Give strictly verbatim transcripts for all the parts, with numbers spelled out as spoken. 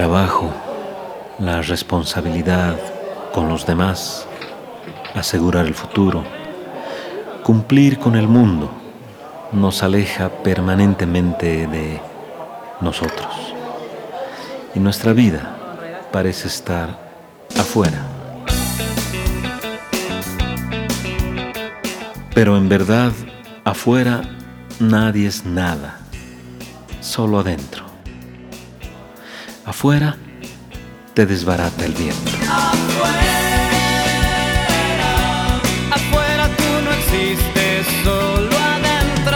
trabajo, la responsabilidad con los demás, asegurar el futuro, cumplir con el mundo, nos aleja permanentemente de nosotros. Y nuestra vida parece estar afuera. Pero en verdad, afuera nadie es nada, solo adentro. Afuera te desbarata el viento. Afuera tú no existes, solo adentro.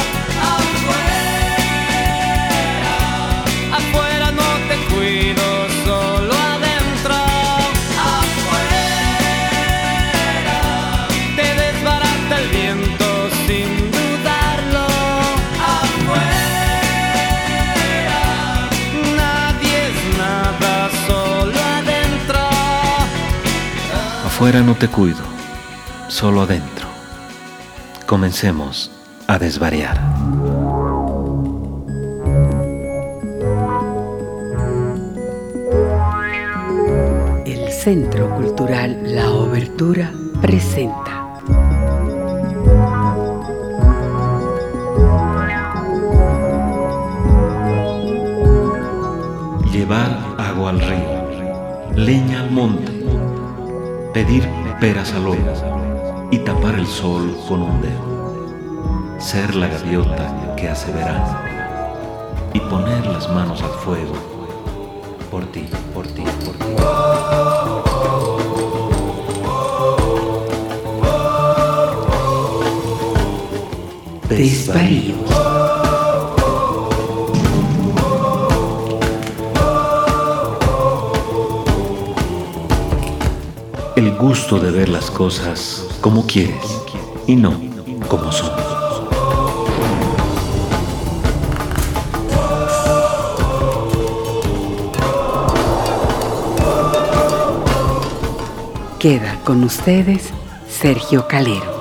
Afuera, afuera no te cuido, solo adentro. Afuera, te desbarata el viento sin dudarlo. Afuera, nadie es nada, solo adentro. Afuera no te cuido, solo adentro. Comencemos a desvariar. El Centro Cultural La Obertura presenta Llevar agua al río, leña al monte, pedir peras al horno y tapar el sol con un dedo. Ser la gaviota que hace verano y poner las manos al fuego por ti, por ti, por ti. Desvaríos. El gusto de ver las cosas como quieres y no como son. Queda con ustedes Sergio Calero.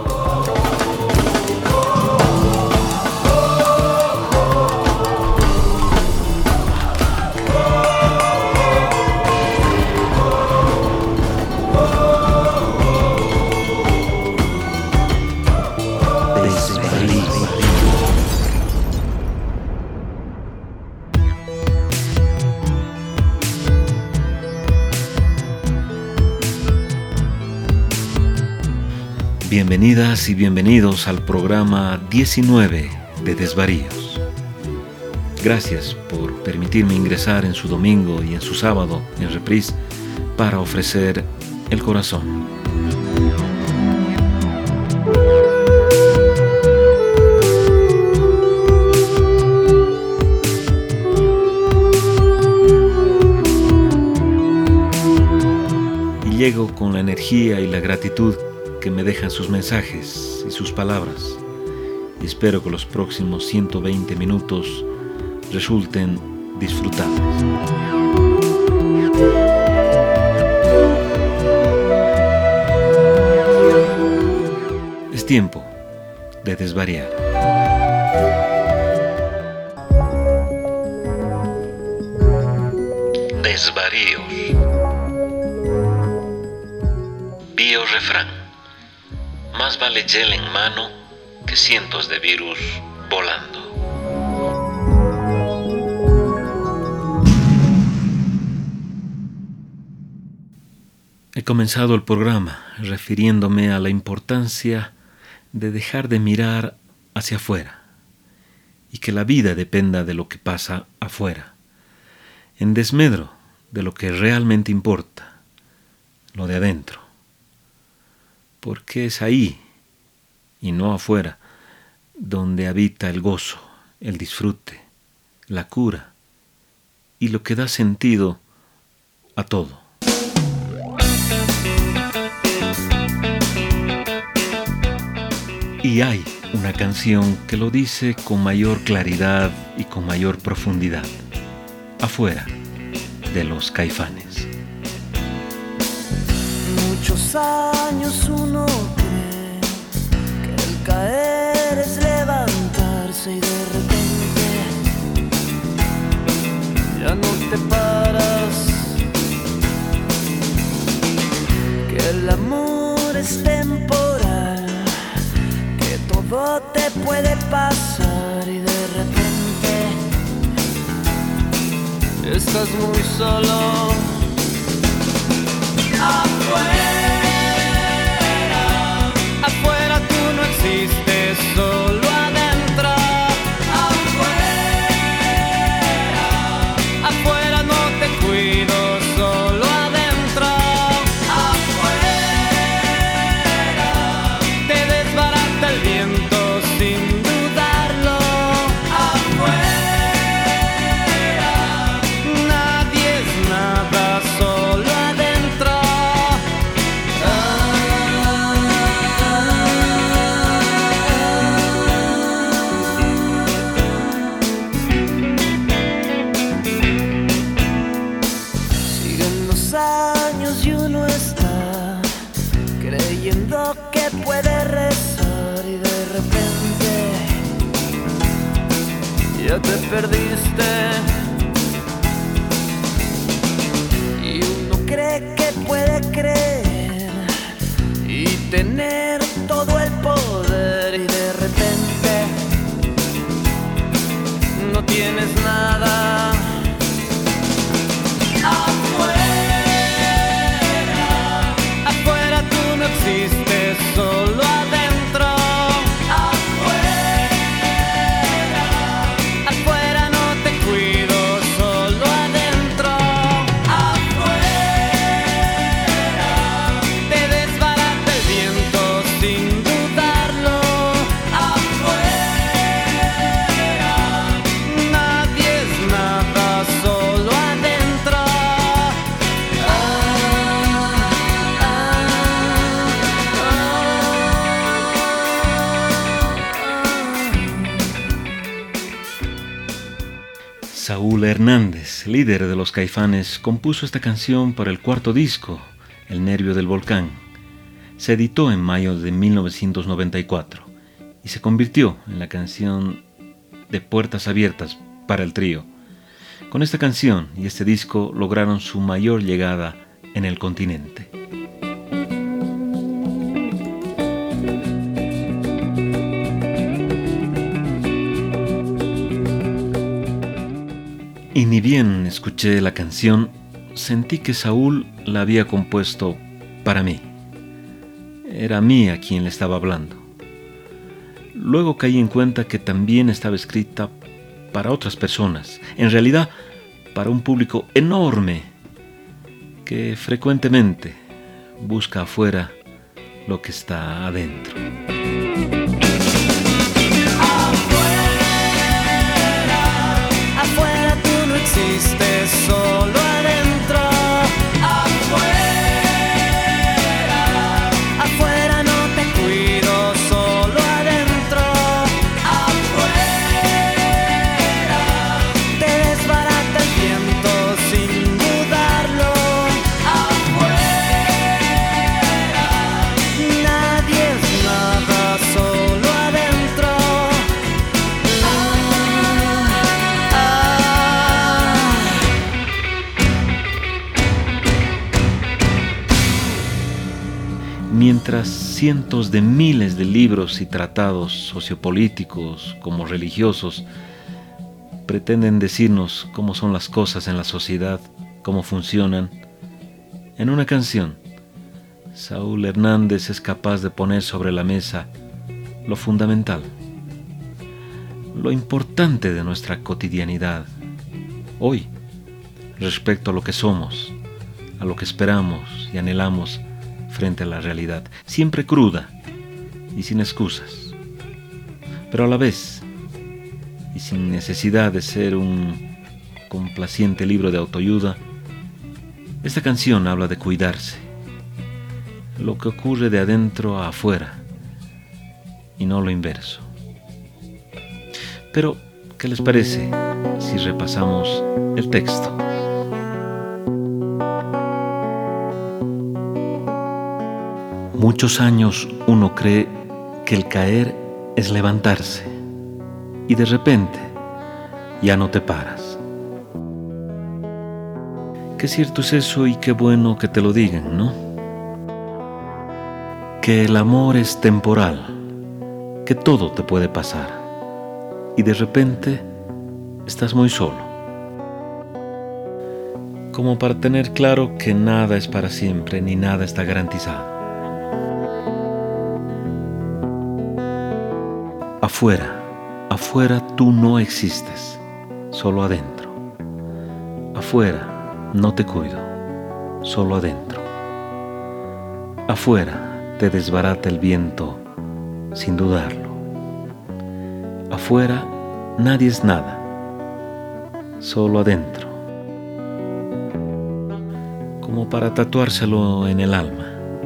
Bienvenidas y bienvenidos al programa diecinueve de Desvaríos. Gracias por permitirme ingresar en su domingo y en su sábado en reprise para ofrecer el corazón. Y llego con la energía y la gratitud que me dejan sus mensajes y sus palabras, y espero que los próximos ciento veinte minutos resulten disfrutables. Es tiempo de desvariar. Desvaríos. Biorrefrán. Más vale gel en mano que cientos de virus volando. He comenzado el programa refiriéndome a la importancia de dejar de mirar hacia afuera y que la vida dependa de lo que pasa afuera, en desmedro de lo que realmente importa, lo de adentro. Porque es ahí, y no afuera, donde habita el gozo, el disfrute, la cura y lo que da sentido a todo. Y hay una canción que lo dice con mayor claridad y con mayor profundidad, Afuera, de los Caifanes. Muchos años uno cree que el caer es levantarse y de repente ya no te paras el amor es temporal, que todo te puede pasar y de repente estás muy solo. Afuera, afuera tú no existes, solo adentro. Afuera, afuera no te cuido, solo adentro. Afuera, te desbarata el viento sin dudarlo. Afuera, nadie es nada, solo adentro. Siguen los años y uno está creyendo que puede rezar y de repente ya te perdiste. Y uno cree que puede creer y tener todo el poder y de repente no tienes nada. Afuera, afuera tú no existes, solo adentro. Afuera, afuera no te cuido, solo adentro. Afuera, te desbarata el viento sin dudarlo. Afuera, nadie es nada, solo adentro. Ah, ah, Saúl Hernández, líder de los Caifanes, compuso esta canción para el cuarto disco, El Nervio del Volcán. Se editó en mayo de mil novecientos noventa y cuatro y se convirtió en la canción de puertas abiertas para el trío. Con esta canción y este disco lograron su mayor llegada en el continente. Y ni bien escuché la canción, sentí que Saúl la había compuesto para mí. Era a mí a quien le estaba hablando. Luego caí en cuenta que también estaba escrita para otras personas, en realidad para un público enorme que frecuentemente busca afuera lo que está adentro. Afuera tú no existes, solo adentro. Afuera, afuera no te cuido, solo adentro. Afuera, te desbarata el viento sin dudarlo. Afuera, nadie es nada, solo adentro. Mientras cientos de miles de libros y tratados sociopolíticos como religiosos pretenden decirnos cómo son las cosas en la sociedad, cómo funcionan, en una canción, Saúl Hernández es capaz de poner sobre la mesa lo fundamental, lo importante de nuestra cotidianidad, hoy, respecto a lo que somos, a lo que esperamos y anhelamos frente a la realidad, siempre cruda y sin excusas, pero a la vez, y sin necesidad de ser un complaciente libro de autoayuda, esta canción habla de cuidarse, lo que ocurre de adentro a afuera, y no lo inverso. Pero, ¿qué les parece si repasamos el texto? Muchos años uno cree que el caer es levantarse y de repente ya no te paras. Qué cierto es eso y qué bueno que te lo digan, ¿no? que el amor es temporal, que todo te puede pasar y de repente estás muy solo. Como para tener claro que nada es para siempre ni nada está garantizado. Afuera, afuera tú no existes, solo adentro. Afuera no te cuido, solo adentro. Afuera te desbarata el viento sin dudarlo. Afuera nadie es nada, solo adentro. Como para tatuárselo en el alma.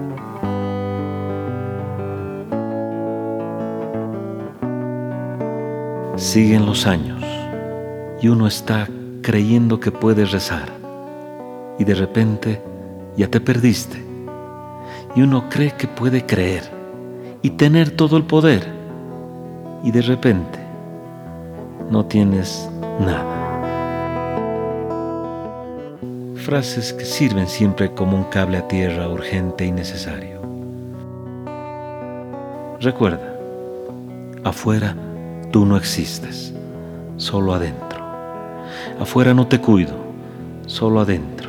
Siguen los años y uno está creyendo que puede rezar y de repente ya te perdiste y uno cree que puede creer y tener todo el poder y de repente no tienes nada. Frases que sirven siempre como un cable a tierra urgente y necesario. Recuerda, afuera tú no existes, solo adentro. Afuera no te cuido, solo adentro.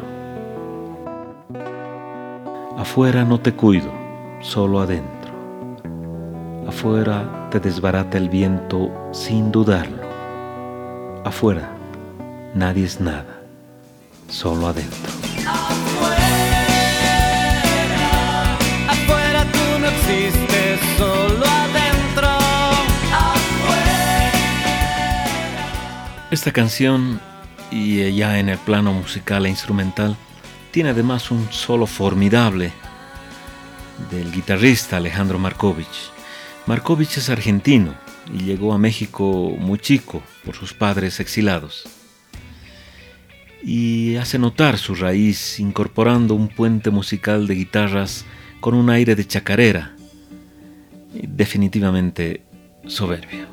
Afuera no te cuido, solo adentro. Afuera te desbarata el viento sin dudarlo. Afuera nadie es nada, solo adentro. Afuera, afuera tú no existes, solo adentro. Afuera. Esta canción, y ya en el plano musical e instrumental, tiene además un solo formidable del guitarrista Alejandro Markovich. Markovich es argentino y llegó a México muy chico por sus padres exilados. Y hace notar su raíz incorporando un puente musical de guitarras con un aire de chacarera, definitivamente soberbio.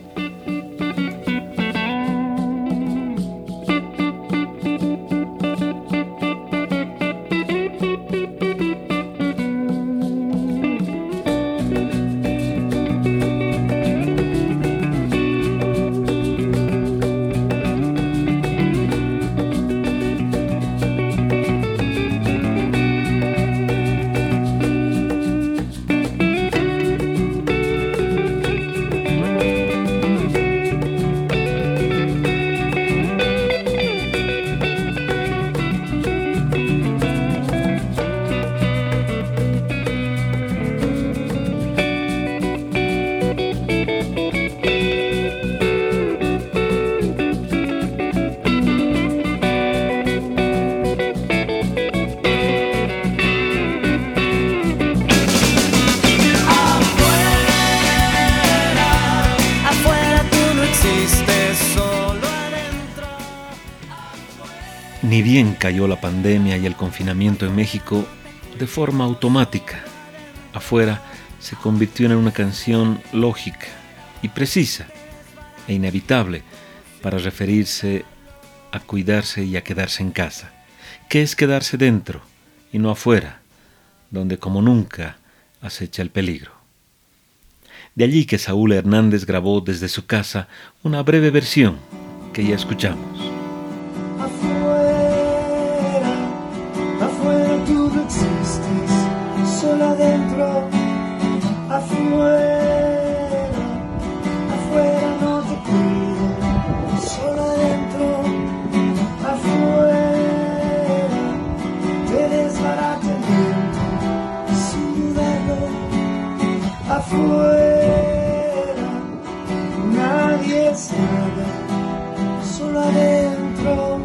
Ni bien cayó la pandemia y el confinamiento en México, de forma automática, Afuera se convirtió en una canción lógica y precisa e inevitable para referirse a cuidarse y a quedarse en casa, que es quedarse dentro y no afuera, donde como nunca acecha el peligro. De allí que Saúl Hernández grabó desde su casa una breve versión que ya escuchamos. Afuera, afuera tú no existes, solo adentro. Afuera, afuera no te cuido, solo adentro. Afuera, te desbarata el viento, sin dudarlo. Afuera, nadie es nada, solo adentro.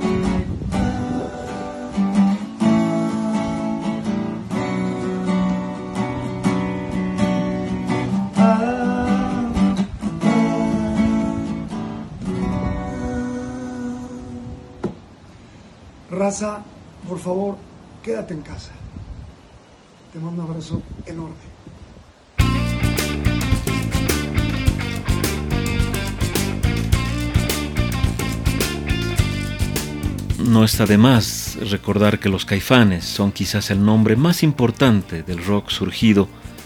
Raza, por favor, quédate en casa. Te mando un abrazo enorme. No está de más recordar que los Caifanes son quizás el nombre más importante del rock surgido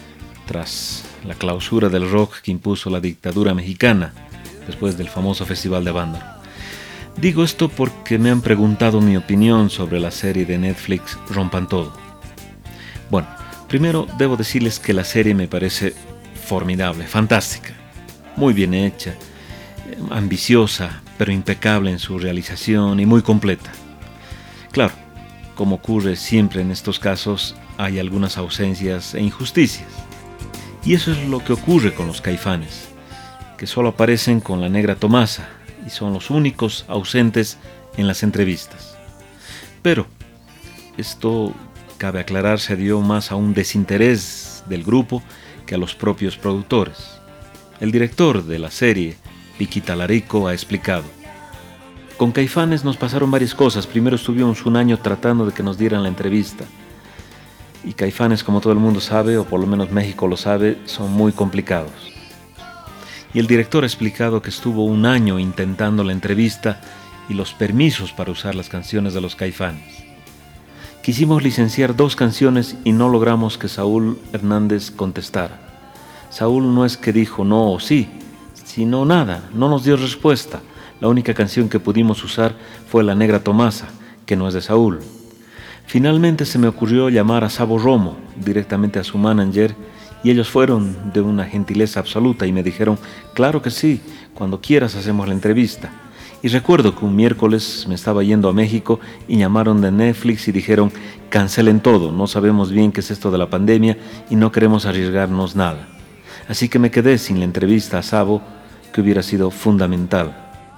tras la clausura del rock que impuso la dictadura mexicana después del famoso Festival de Avándaro. Digo esto porque me han preguntado mi opinión sobre la serie de Netflix Rompan Todo. Bueno, primero debo decirles que la serie me parece formidable, fantástica, muy bien hecha, ambiciosa, pero impecable en su realización y muy completa. Claro, como ocurre siempre en estos casos, hay algunas ausencias e injusticias. Y eso es lo que ocurre con los Caifanes, que solo aparecen con la Negra Tomasa y son los únicos ausentes en las entrevistas. Pero esto, cabe aclarar, se dio más a un desinterés del grupo que a los propios productores. El director de la serie, Vicky Talarico, ha explicado: con Caifanes nos pasaron varias cosas. Primero estuvimos un año tratando de que nos dieran la entrevista. Y Caifanes, como todo el mundo sabe, o por lo menos México lo sabe, son muy complicados. Y el director ha explicado que estuvo un año intentando la entrevista y los permisos para usar las canciones de los Caifanes. Quisimos licenciar dos canciones y no logramos que Saúl Hernández contestara. Saúl no es que dijo no o sí, sino nada, no nos dio respuesta. La única canción que pudimos usar fue La Negra Tomasa, que no es de Saúl. Finalmente se me ocurrió llamar a Sabo Romo, directamente a su manager, y ellos fueron de una gentileza absoluta y me dijeron: claro que sí, cuando quieras hacemos la entrevista. Y recuerdo que un miércoles me estaba yendo a México y llamaron de Netflix y dijeron: cancelen todo, no sabemos bien qué es esto de la pandemia y no queremos arriesgarnos nada. Así que me quedé sin la entrevista a Sabo, que hubiera sido fundamental,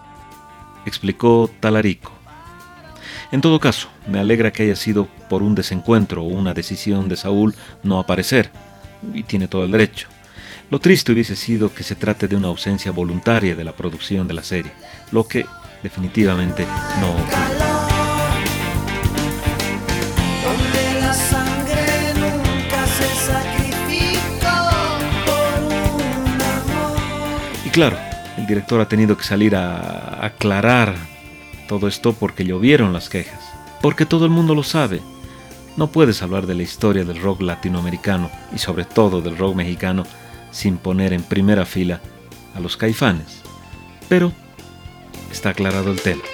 explicó Talarico. En todo caso, me alegra que haya sido por un desencuentro o una decisión de Saúl no aparecer, y tiene todo el derecho. Lo triste hubiese sido que se trate de una ausencia voluntaria de la producción de la serie, lo que definitivamente no ocurre. Y claro, el director ha tenido que salir a aclarar todo esto porque llovieron las quejas. Porque todo el mundo lo sabe. No puedes hablar de la historia del rock latinoamericano y sobre todo del rock mexicano sin poner en primera fila a los Caifanes. Pero está aclarado el tema.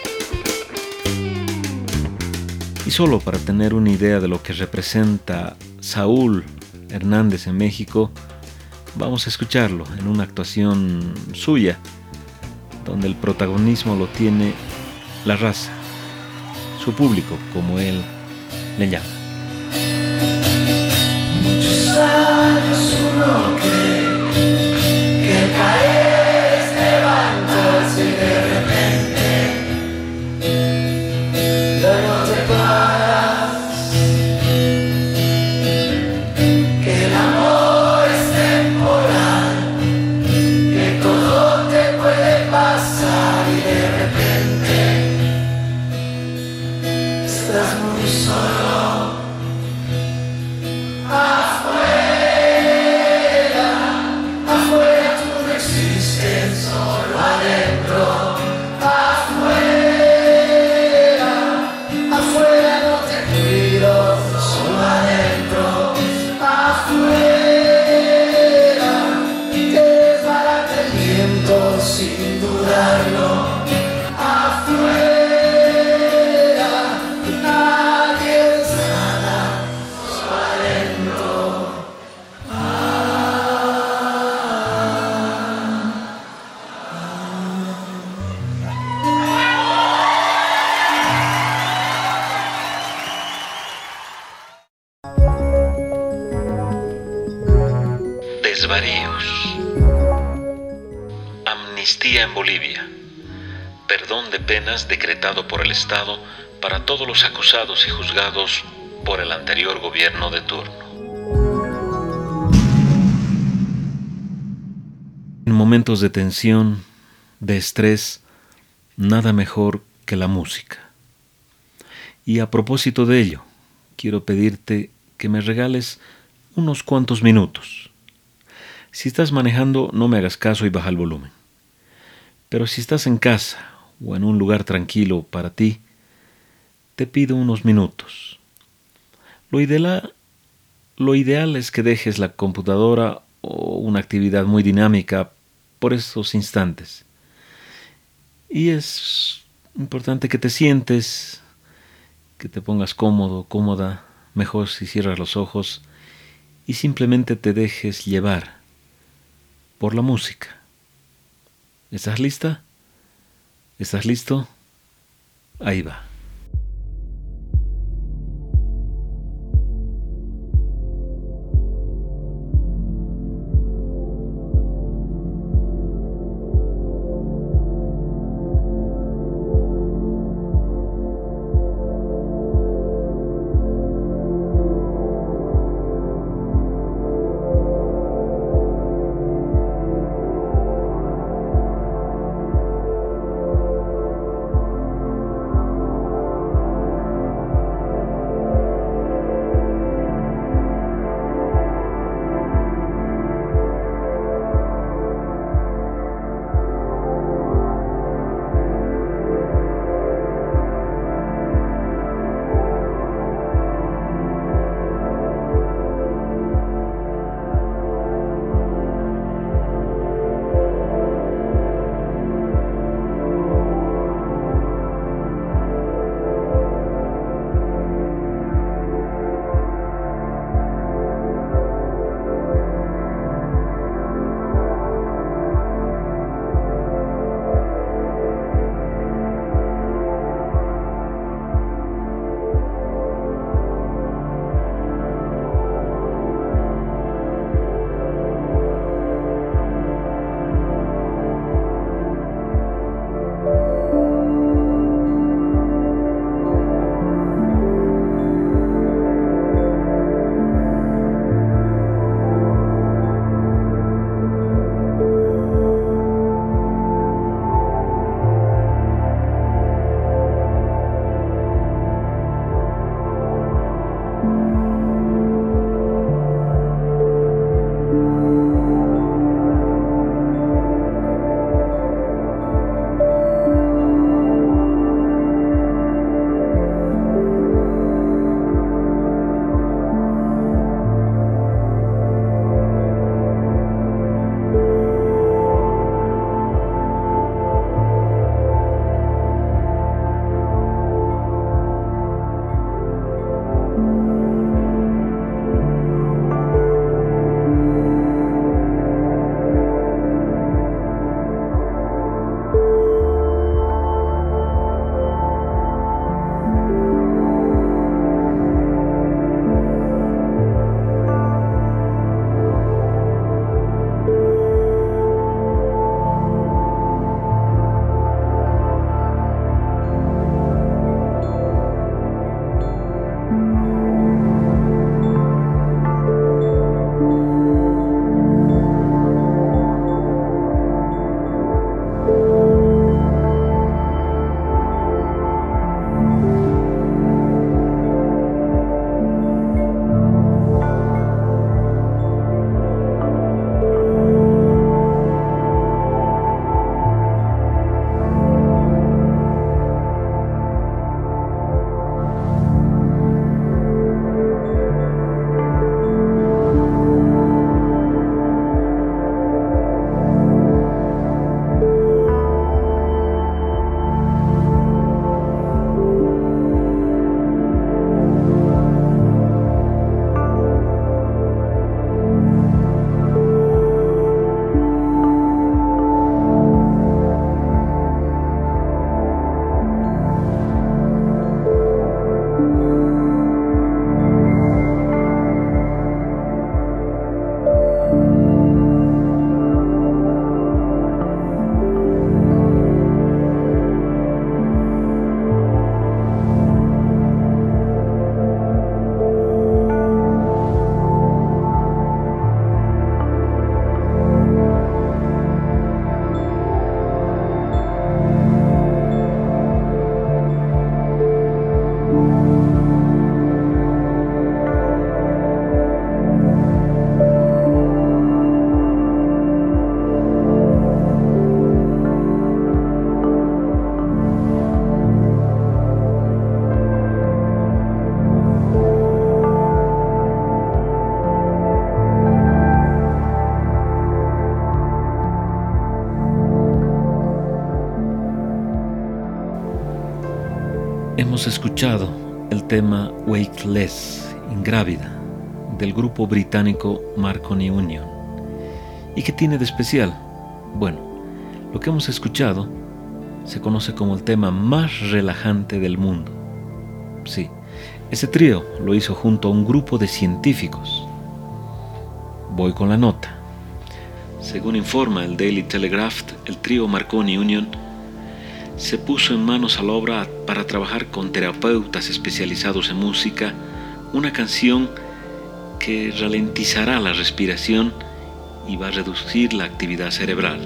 Y solo para tener una idea de lo que representa Saúl Hernández en México, vamos a escucharlo en una actuación suya, donde el protagonismo lo tiene la raza, su público, como él le llama. Muchos años uno cree que caer es levantarse y de repente ya no te paras, que el amor es temporal, que todo te puede pasar y de repente estás muy solo. Afuera, afuera tú no existes, solo adentro. Afuera, afuera no te cuido, solo adentro. Afuera, te desbarata el viento sin dudarlo. Afuera, nadie es nada, solo adentro. Desvaríos. Amnistía en Bolivia. Perdón de penas decretado por el Estado para todos los acusados y juzgados por el anterior gobierno de turno. En momentos de tensión, de estrés, nada mejor que la música. Y a propósito de ello, quiero pedirte que me regales unos cuantos minutos. Si estás manejando, no me hagas caso y baja el volumen. Pero si estás en casa o en un lugar tranquilo para ti, te pido unos minutos. Lo ideal, lo ideal es que dejes la computadora o una actividad muy dinámica por esos instantes. Y es importante que te sientes, que te pongas cómodo, cómoda, mejor si cierras los ojos y simplemente te dejes llevar por la música. ¿Estás lista? ¿Estás listo? Ahí va. Hemos escuchado el tema Weightless, Ingrávida, del grupo británico Marconi Union. ¿Y qué tiene de especial? Bueno, lo que hemos escuchado se conoce como el tema más relajante del mundo. Sí, ese trío lo hizo junto a un grupo de científicos. Voy con la nota. Según informa el Daily Telegraph, el trío Marconi Union se puso en manos a la obra para trabajar con terapeutas especializados en música una canción que ralentizará la respiración y va a reducir la actividad cerebral.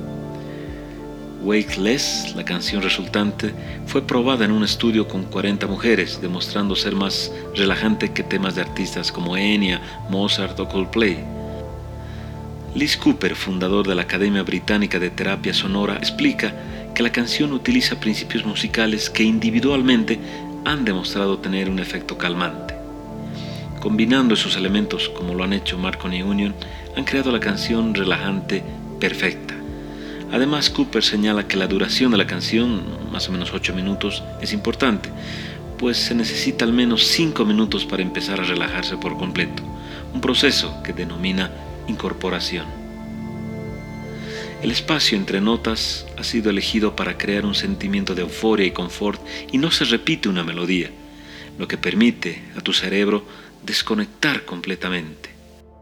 Weightless, la canción resultante, fue probada en un estudio con cuarenta mujeres, demostrando ser más relajante que temas de artistas como Enya, Mozart o Coldplay. Liz Cooper, fundador de la Academia Británica de Terapia Sonora, explica que la canción utiliza principios musicales que individualmente han demostrado tener un efecto calmante. Combinando esos elementos, como lo han hecho Marconi Union, han creado la canción relajante perfecta. Además, Cooper señala que la duración de la canción, más o menos ocho minutos, es importante, pues se necesita al menos cinco minutos para empezar a relajarse por completo, un proceso que denomina incorporación. El espacio entre notas ha sido elegido para crear un sentimiento de euforia y confort y no se repite una melodía, lo que permite a tu cerebro desconectar completamente.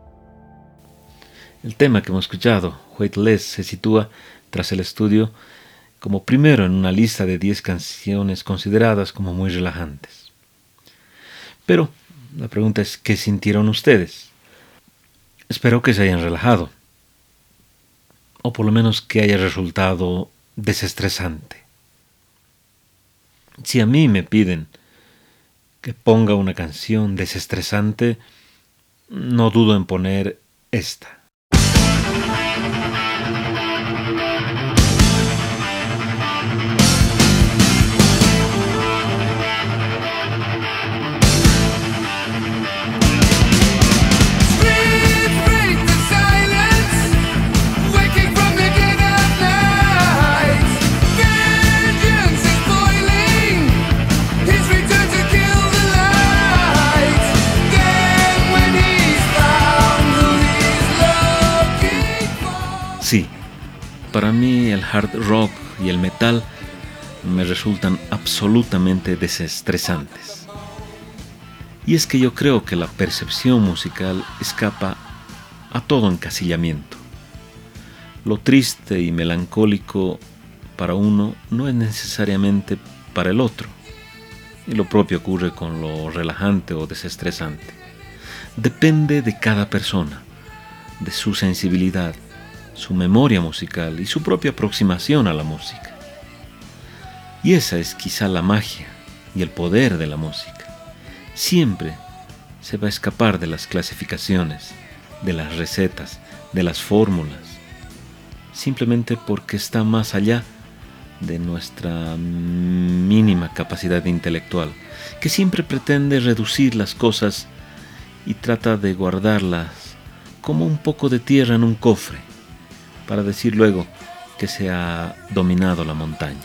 El tema que hemos escuchado, Weightless, se sitúa tras el estudio como primero en una lista de diez canciones consideradas como muy relajantes. Pero la pregunta es, ¿qué sintieron ustedes? Espero que se hayan relajado, o por lo menos que haya resultado desestresante. Si a mí me piden que ponga una canción desestresante, no dudo en poner esta. Sí, para mí el hard rock y el metal me resultan absolutamente desestresantes. Y es que yo creo que la percepción musical escapa a todo encasillamiento. Lo triste y melancólico para uno no es necesariamente para el otro. Y lo propio ocurre con lo relajante o desestresante. Depende de cada persona, de su sensibilidad, su memoria musical y su propia aproximación a la música. Y esa es quizá la magia y el poder de la música. Siempre se va a escapar de las clasificaciones, de las recetas, de las fórmulas, simplemente porque está más allá de nuestra mínima capacidad intelectual, que siempre pretende reducir las cosas y trata de guardarlas como un poco de tierra en un cofre, para decir luego que se ha dominado la montaña.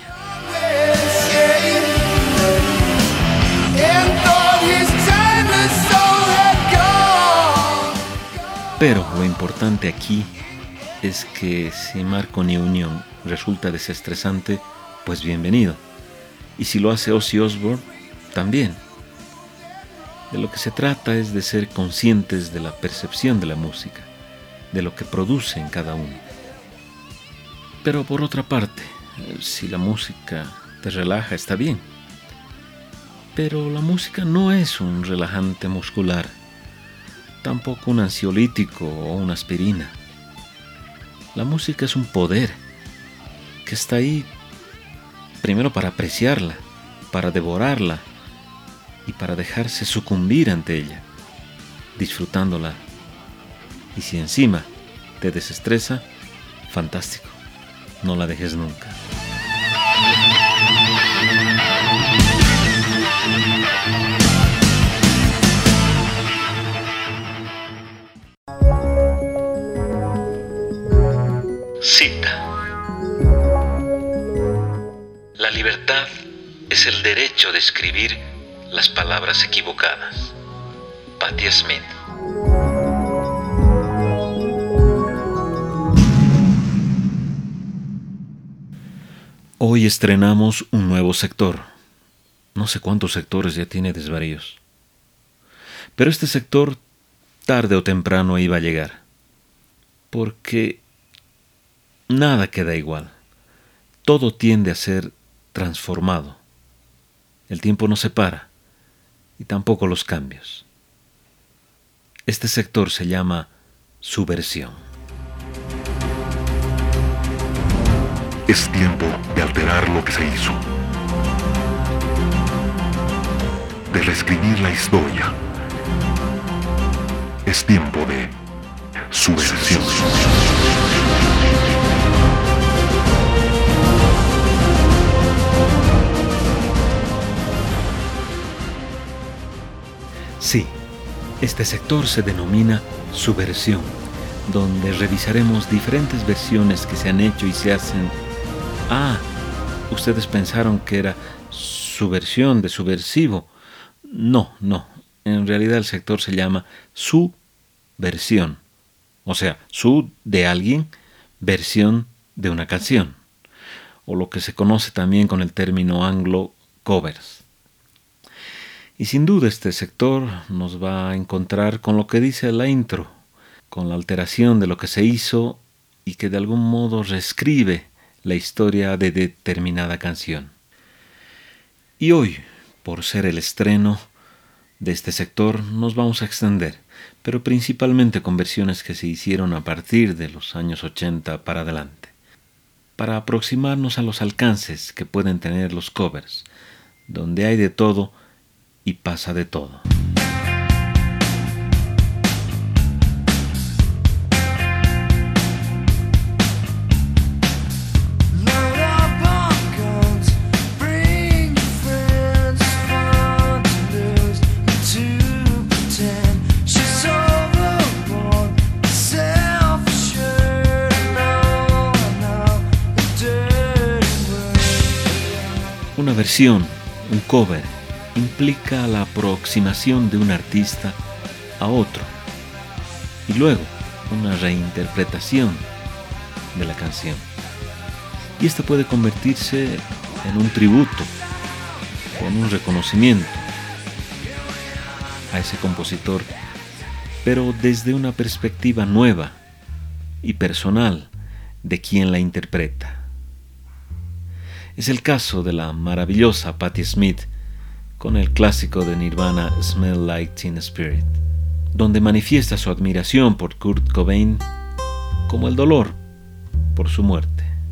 Pero lo importante aquí es que si Marconi Union resulta desestresante, pues bienvenido. Y si lo hace Ozzy Osbourne, también. De lo que se trata es de ser conscientes de la percepción de la música, de lo que produce en cada uno. Pero por otra parte, si la música te relaja, está bien. Pero la música no es un relajante muscular, tampoco un ansiolítico o una aspirina. La música es un poder que está ahí primero para apreciarla, para devorarla y para dejarse sucumbir ante ella, disfrutándola. Y si encima te desestresa, fantástico. No la dejes nunca. Cita. La libertad es el derecho de escribir las palabras equivocadas. Patti Smith. Hoy estrenamos un nuevo sector. No sé cuántos sectores ya tiene Desvaríos. Pero este sector, tarde o temprano, iba a llegar. Porque nada queda igual. Todo tiende a ser transformado. El tiempo no se para, y tampoco los cambios. Este sector se llama subversión. Es tiempo de alterar lo que se hizo, de reescribir la historia. Es tiempo de subversión. Sí, este sector se denomina subversión, donde revisaremos diferentes versiones que se han hecho y se hacen. Ah, ustedes pensaron que era subversión de subversivo. No, no, en realidad el sector se llama subversión, o sea, sub de alguien, versión de una canción, o lo que se conoce también con el término anglo covers. Y sin duda este sector nos va a encontrar con lo que dice la intro, con la alteración de lo que se hizo y que de algún modo reescribe la historia de determinada canción. Y hoy, por ser el estreno de este sector, nos vamos a extender, pero principalmente con versiones que se hicieron a partir de los años ochenta para adelante, para aproximarnos a los alcances que pueden tener los covers, donde hay de todo y pasa de todo. Una versión, un cover, implica la aproximación de un artista a otro y luego una reinterpretación de la canción. Y esta puede convertirse en un tributo o en un reconocimiento a ese compositor, pero desde una perspectiva nueva y personal de quien la interpreta. Es el caso de la maravillosa Patti Smith con el clásico de Nirvana Smell Like Teen Spirit, donde manifiesta su admiración por Kurt Cobain como el dolor por su muerte.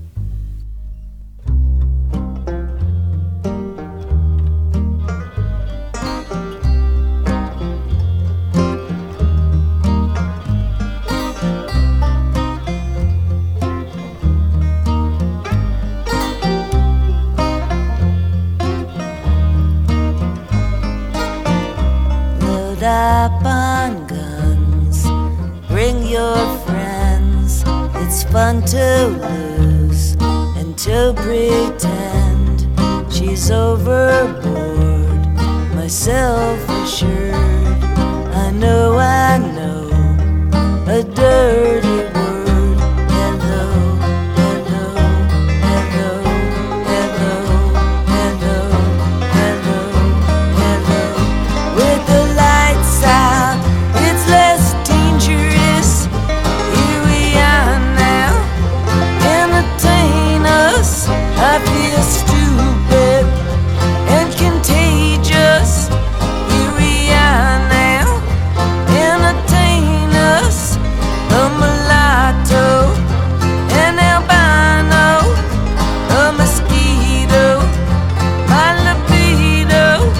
Up on guns, bring your friends. It's fun to lose and to pretend. She's overboard, myself assured. I know, I know, a dirty word. Hello, hello, hello, hello, hello, hello, hello. With the lights out, it's less dangerous. Here we are now, entertain us. I feel stupid and contagious. Here we are now, entertain us. A mulatto, an albino, a mosquito, my libido.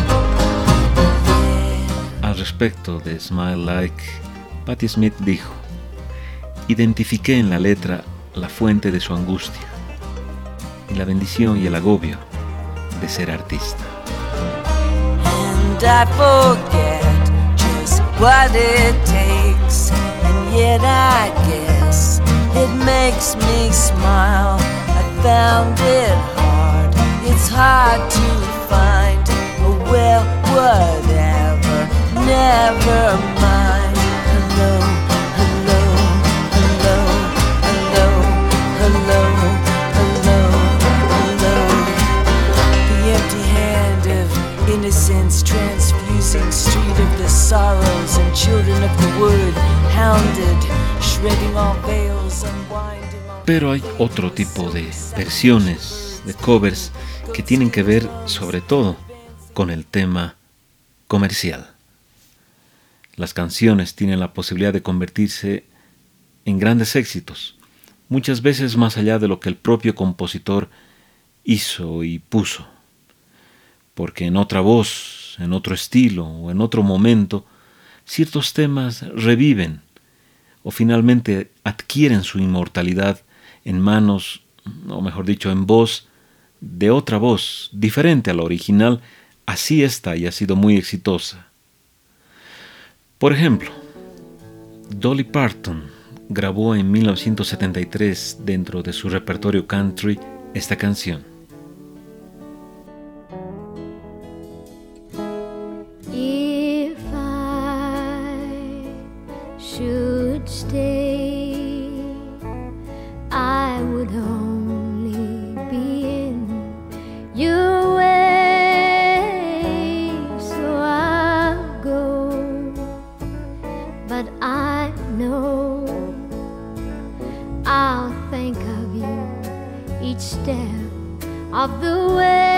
Al respecto de Smile Like, Patti Smith dijo: identifiqué en la letra la fuente de su angustia y la bendición y el agobio de ser artista. And I forget just what it takes, and yet I guess it makes me smile. I found it hard, it's hard to find. Well, whatever, never mind. Hello, hello, hello, hello, hello, hello, hello. The empty hand of innocence transfusing street of the sorrows and children of the wood, hounded, shredding all veils, unwinding all... Pero hay otro tipo de versiones, de covers, que tienen que ver sobre todo con el tema comercial. Las canciones tienen la posibilidad de convertirse en grandes éxitos, muchas veces más allá de lo que el propio compositor hizo y puso, porque en otra voz, en otro estilo o en otro momento, ciertos temas reviven o finalmente adquieren su inmortalidad en manos, o mejor dicho, en voz de otra voz diferente a la original. Así esta y ha sido muy exitosa. Por ejemplo, Dolly Parton grabó en mil novecientos setenta y tres dentro de su repertorio country esta canción. If I should stay, I would only be in your way, so I'll go. But I know I'll think of you each step of the way.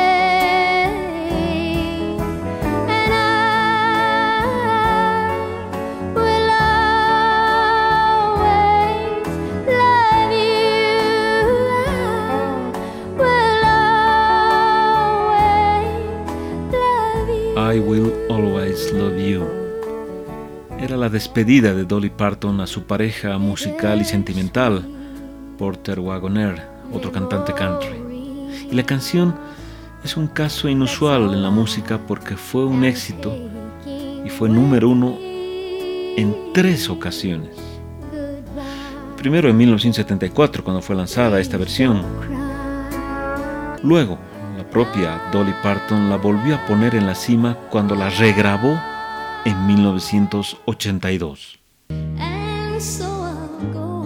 I Will Always Love You. Era la despedida de Dolly Parton a su pareja musical y sentimental, Porter Wagoner, otro cantante country. Y la canción es un caso inusual en la música porque fue un éxito y fue número uno en tres ocasiones. Primero en mil novecientos setenta y cuatro, cuando fue lanzada esta versión. Luego, la propia Dolly Parton la volvió a poner en la cima cuando la regrabó en mil novecientos ochenta y dos. And so I'll go,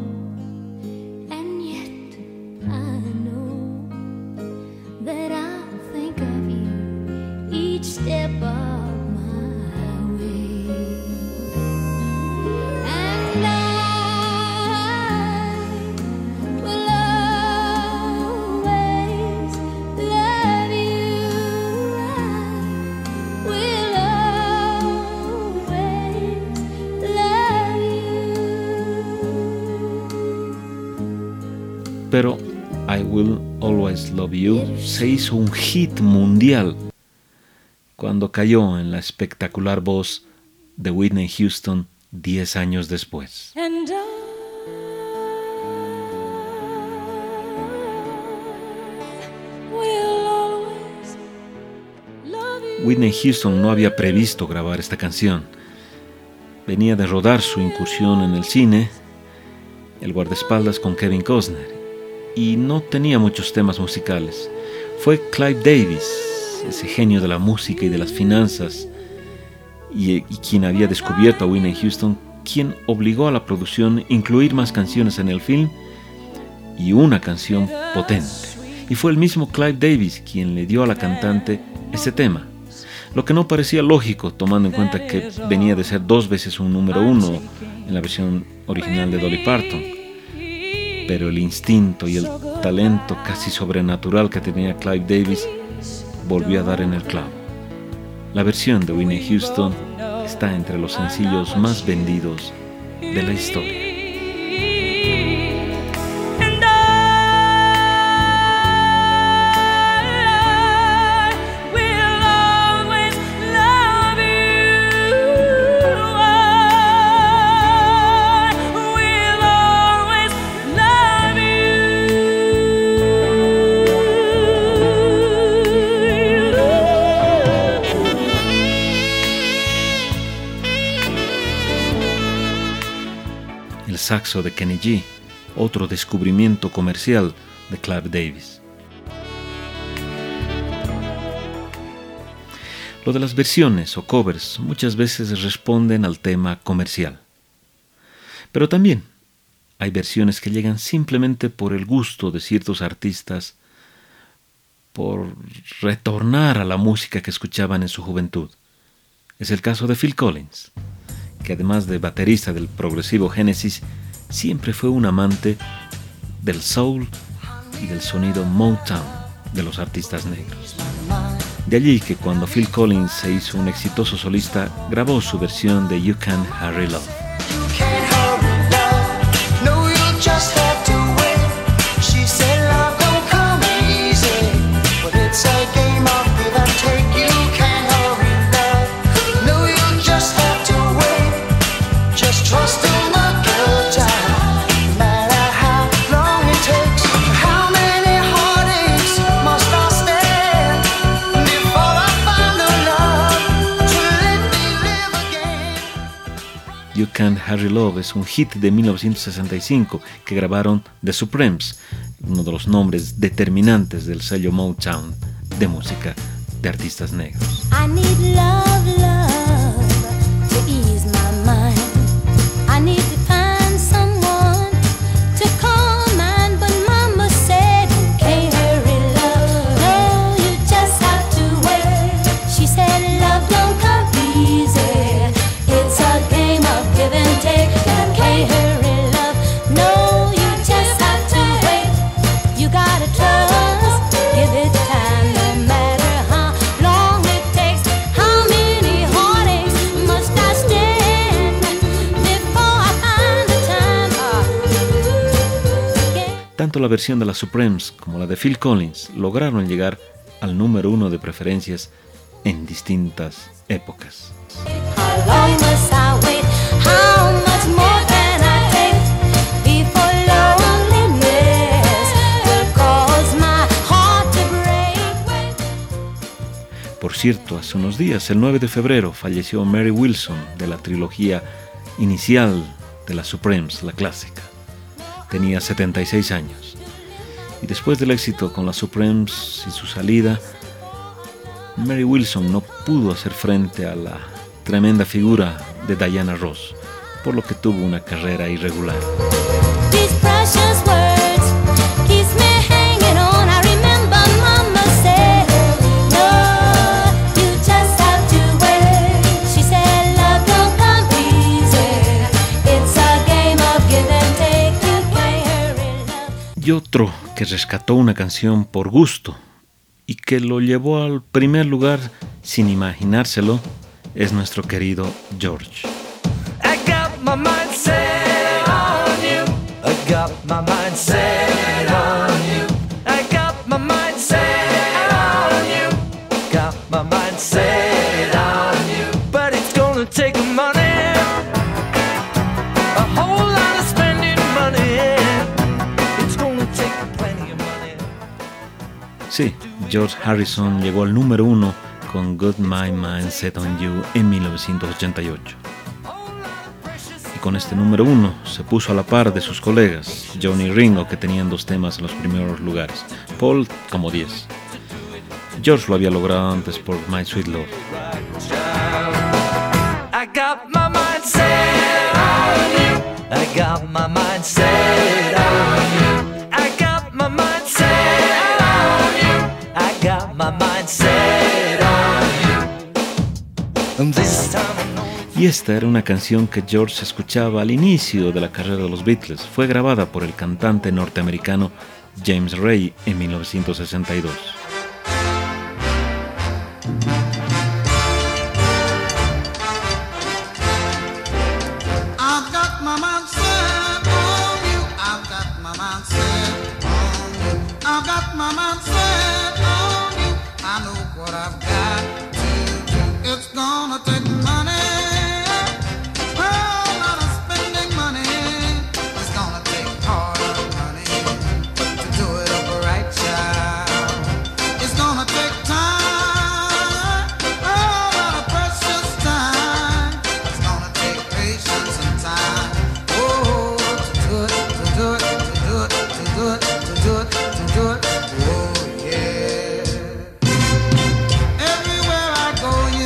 and yet I know that I'll think of you each step of my way. And I will always love you. I will always love you. Pero I Will Always Love You se hizo un hit mundial cuando cayó en la espectacular voz de Whitney Houston diez años después. And I will always love you. Whitney Houston no había previsto grabar esta canción. Venía de rodar su incursión en el cine, El guardaespaldas con Kevin Costner, y no tenía muchos temas musicales. Fue Clive Davis, ese genio de la música y de las finanzas, y, y quien había descubierto a Whitney Houston, quien obligó a la producción a incluir más canciones en el film y una canción potente. Y fue el mismo Clive Davis quien le dio a la cantante este tema, lo que no parecía lógico tomando en cuenta que venía de ser dos veces un número uno en la versión original de Dolly Parton. Pero el instinto y el talento casi sobrenatural que tenía Clive Davis volvió a dar en el clavo. La versión de Whitney Houston está entre los sencillos más vendidos de la historia. And I will always love you. I will always love El saxo de Kenny G, otro descubrimiento comercial de Clive Davis. Lo de las versiones o covers muchas veces responden al tema comercial. Pero también hay versiones que llegan simplemente por el gusto de ciertos artistas, por retornar a la música que escuchaban en su juventud. Es el caso de Phil Collins, que además de baterista del progresivo Genesis, siempre fue un amante del soul y del sonido Motown de los artistas negros. De allí que cuando Phil Collins se hizo un exitoso solista, grabó su versión de You Can't Hurry Love. Just have to wait. She said love don't come easy, but it's a game of give and take. You can't hurry love. No, you just have to wait. Just trust in the good time, no matter how long it takes. How many heartaches must I stand before I find the love to let me live again? You Can't Hurry Love es un hit de mil novecientos sesenta y cinco que grabaron The Supremes, uno de los nombres determinantes del sello Motown de música de artistas negros. I need love, love to ease my mind. I need to find someone to call mine, but Mama said you can't hurry love. No, you just have to wait. She said love don't come easy. It's a game of give and take. You can't hurry love. No, you just have to wait. You gotta trust, give it time, no matter how long it takes. How many heartaches must I stand before I find the time? Yeah. Tanto la versión de las Supremes como la de Phil Collins lograron llegar al número uno de preferencias en distintas épocas. How long must I wait? How much more can I take before loneliness will cause my heart to break? Por cierto, hace unos días, el nueve de febrero, falleció Mary Wilson de la trilogía inicial de las Supremes, la clásica. Tenía setenta y seis años. Y después del éxito con las Supremes y su salida, Mary Wilson no pudo hacer frente a la tremenda figura de Diana Ross, por lo que tuvo una carrera irregular. These precious words keeps me hanging on. I remember Mama said, no, you just have to wait. She said love don't come easy. It's a game of give and take. You can't hurry love. Y otro que rescató una canción por gusto y que lo llevó al primer lugar sin imaginárselo es nuestro querido George. I got my mind set on you. I got my mind set on you. I got my mind set on you. Got my mind set on you. But it's gonna take money, a whole lot of spending money. It's gonna take plenty of money. Sí, George Harrison llegó al número uno con Got My Mind Set on You en mil novecientos ochenta y ocho. Y con este número uno se puso a la par de sus colegas, Johnny y Ringo, que tenían dos temas en los primeros lugares, Paul como diez. George lo había logrado antes por My Sweet Lord. I got my mind set on you. I got my mind set on you. I got my mind set on you. I got my mind set on you. This time I know. Y esta era una canción que George escuchaba al inicio de la carrera de los Beatles. Fue grabada por el cantante norteamericano James Ray en mil novecientos sesenta y dos. I've got my mind set on you. I've got my mind set on you. I've got my mind set on you. I know what I've got to do. It's gonna take money. Oh, not a spending money. It's gonna take hard money to do it up right, child. It's gonna take time. Oh, not a precious time. It's gonna take patience and time. Oh, to do it, to do it, to do it, to do it, to do it, to do it. Oh, yeah. Everywhere I go,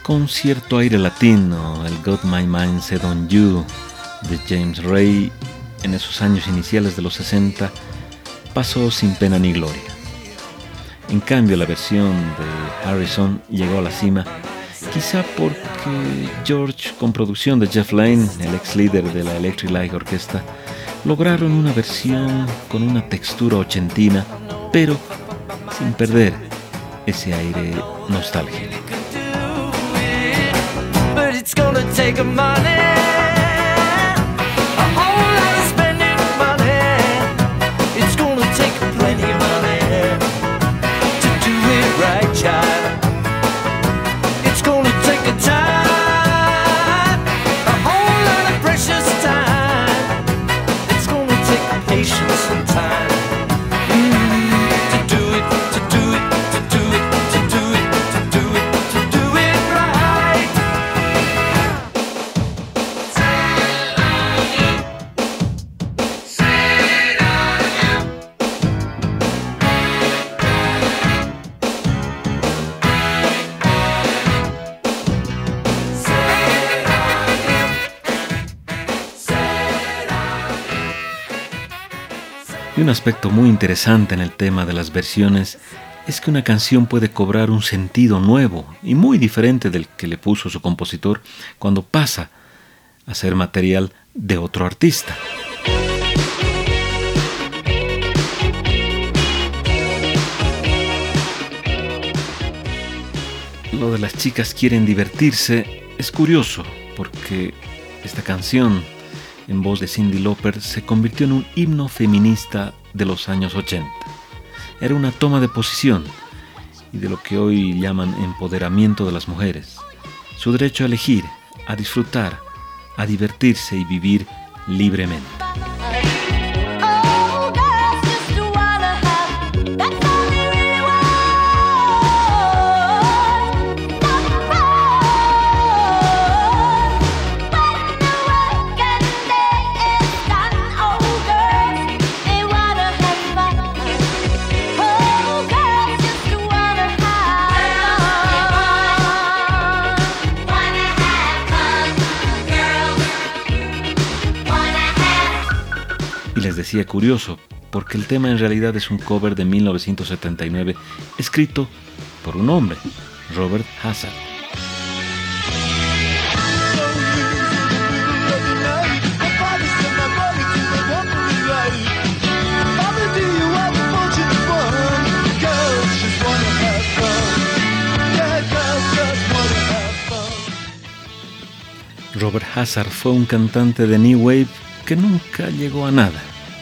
Con cierto aire latino, el Got My Mind Set On You de James Ray en esos años iniciales de los sesenta pasó sin pena ni gloria. En cambio, la versión de Harrison llegó a la cima, quizá porque George, con producción de Jeff Lynne, el ex líder de la Electric Light Orchestra, lograron una versión con una textura ochentina, pero sin perder ese aire nostálgico. But it's gonna take money, a whole lot of spending money. It's gonna take plenty of money to do it right, child. It's gonna take a time, a whole lot of precious time. It's gonna take patience and time. Y un aspecto muy interesante en el tema de las versiones es que una canción puede cobrar un sentido nuevo y muy diferente del que le puso su compositor cuando pasa a ser material de otro artista. Lo de las chicas quieren divertirse es curioso porque esta canción en voz de Cyndi Lauper se convirtió en un himno feminista de los años ochenta. Era una toma de posición y de lo que hoy llaman empoderamiento de las mujeres. Su derecho a elegir, a disfrutar, a divertirse y vivir libremente. Les decía curioso, porque el tema en realidad es un cover de mil novecientos setenta y nueve, escrito por un hombre, Robert Hazard. Robert Hazard fue un cantante de New Wave que nunca llegó a nada.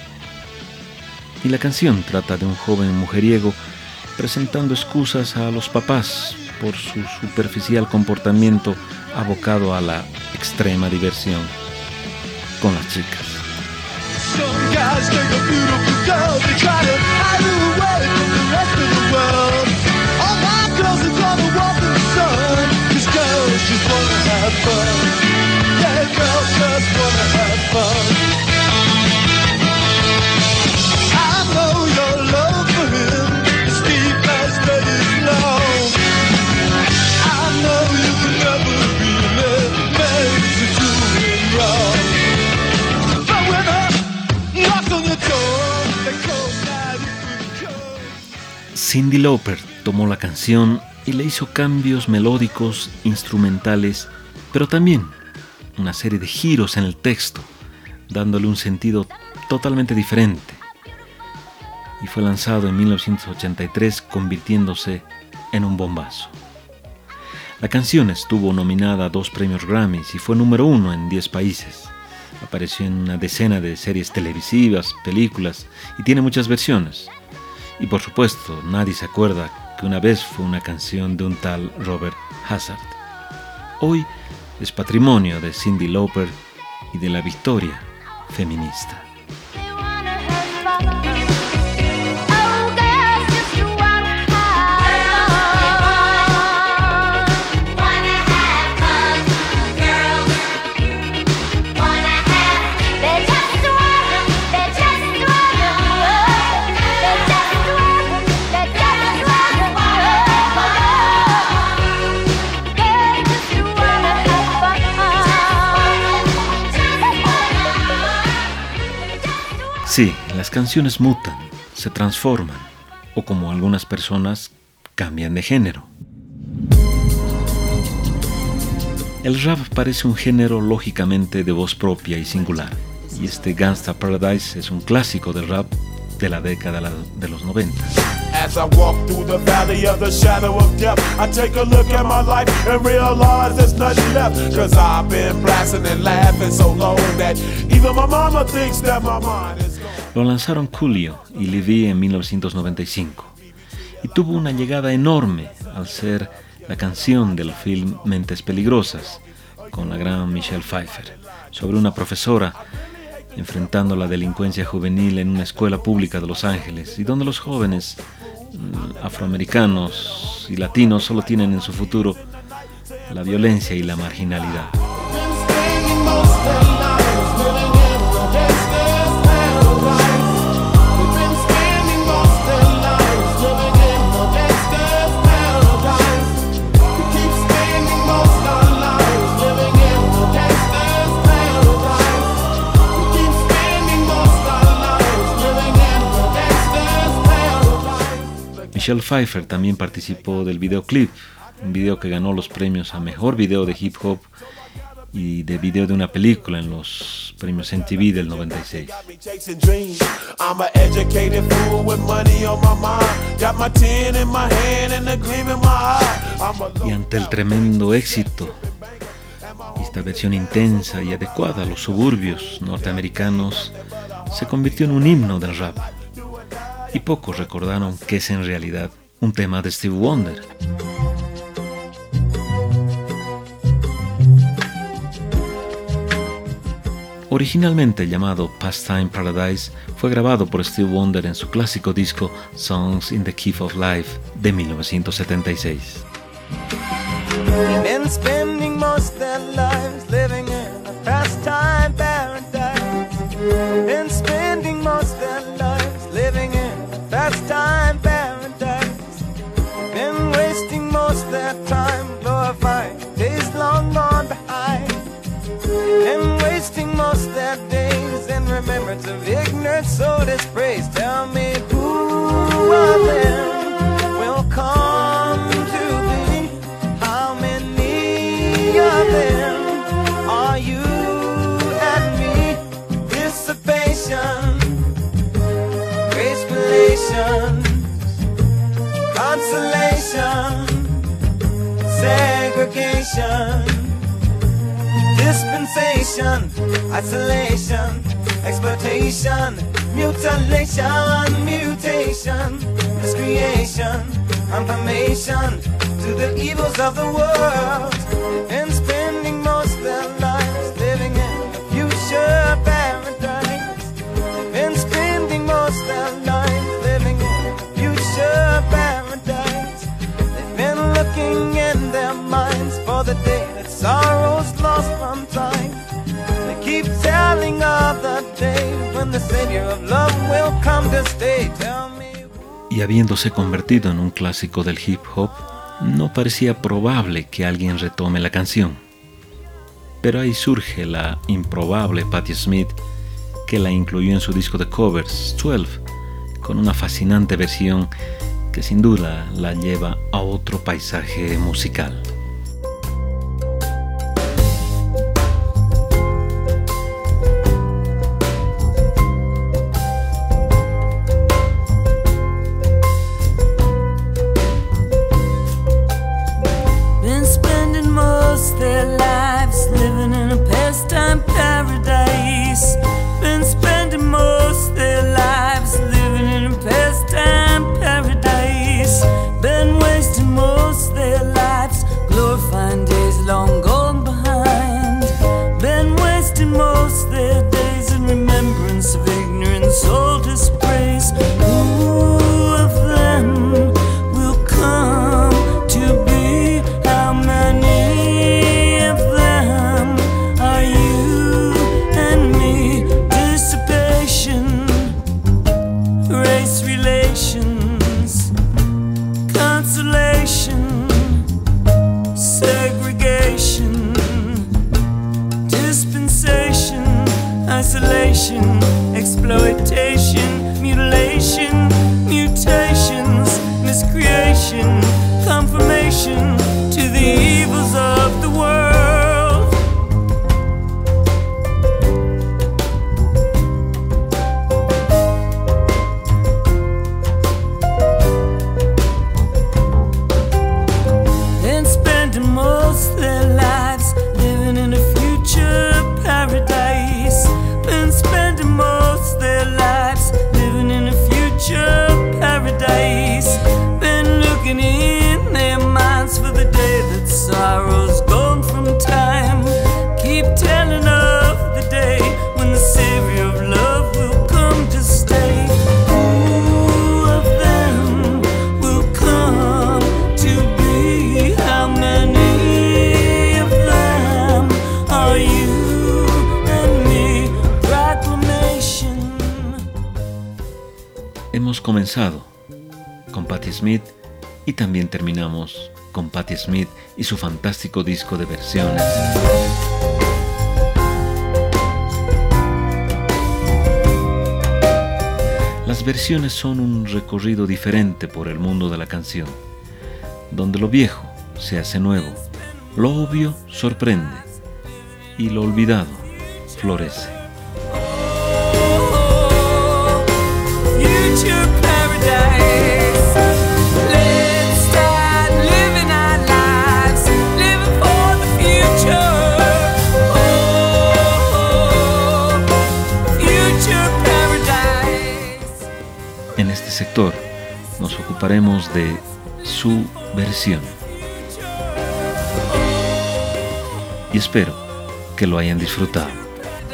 Y la canción trata de un joven mujeriego presentando excusas a los papás por su superficial comportamiento abocado a la extrema diversión con las chicas. Cyndi Lauper tomó la canción y le hizo cambios melódicos, instrumentales, pero también una serie de giros en el texto, dándole un sentido totalmente diferente. Y fue lanzado en mil novecientos ochenta y tres, convirtiéndose en un bombazo. La canción estuvo nominada a dos premios Grammys y fue número uno en diez países. Apareció en una decena de series televisivas, películas y tiene muchas versiones. Y por supuesto, nadie se acuerda que una vez fue una canción de un tal Robert Hazard. Hoy es patrimonio de Cyndi Lauper y de la victoria feminista. Sí, las canciones mutan, se transforman, o como algunas personas, cambian de género. El rap parece un género lógicamente de voz propia y singular, y este Gangsta Paradise es un clásico del rap de la década de los noventa. As I walk through the valley of the shadow of death, I take a look at my life and realize there's nothing left. Cause I've been blasting and laughing so long that even my mama thinks that my mind is gone. Lo lanzaron Coolio y Levi en mil novecientos noventa y cinco y tuvo una llegada enorme al ser la canción del film Mentes Peligrosas con la gran Michelle Pfeiffer sobre una profesora enfrentando la delincuencia juvenil en una escuela pública de Los Ángeles y donde los jóvenes afroamericanos y latinos solo tienen en su futuro la violencia y la marginalidad. Michelle Pfeiffer también participó del videoclip, un video que ganó los premios a Mejor Video de Hip Hop y de video de una película en los premios M T V del noventa y seis. Y ante el tremendo éxito, esta versión intensa y adecuada a los suburbios norteamericanos se convirtió en un himno del rap. Y pocos recordaron que es en realidad un tema de Stevie Wonder. Originalmente llamado Pastime Paradise, fue grabado por Stevie Wonder en su clásico disco Songs in the Key of Life de mil novecientos setenta y seis. And spending most their lives living in a pastime paradise. And spending most their lives living in pastime paradise. Been wasting most their time glorifying days long gone behind. Been wasting most their days in remembrance of ignorance, so dispraise. Tell me who of them will come to be? How many of them are you and me? Dissipation, consolation, segregation, dispensation, isolation, exploitation, mutilation, mutation, miscreation, confirmation to the evils of the world, and spending most their lives living in a future paradise, and spending most their lives living in a future paradise. They've been looking in their minds for the day that sorrow's lost from time. They keep telling of the day when the Savior of love will come to stay. Tell me. Y habiéndose convertido en un clásico del hip hop, no parecía probable que alguien retome la canción. Pero ahí surge la improbable Patti Smith, que la incluyó en su disco de covers doce, con una fascinante versión que sin duda la lleva a otro paisaje musical. Isolation, exploitation. mutilation, mutations, miscreation, confirmation to the evils of the world. And spending most their lives living in a future paradise. Been spending most their lives living in a future paradise. Been looking in their minds for the day that sorrow's gone from time. Keep telling of the day when the Savior of love will come to stay. Who of them will come to be? How many of them are you and me? Proclamation. Hemos comenzado con Patti Smith y también terminamos con Patti Smith y su fantástico disco de versiones. Las versiones son un recorrido diferente por el mundo de la canción, donde lo viejo se hace nuevo, lo obvio sorprende y lo olvidado florece. Future paradise. Let's start living our lives, living for the future. Oh, future paradise. En este sector nos ocuparemos de su versión. Y espero que lo hayan disfrutado.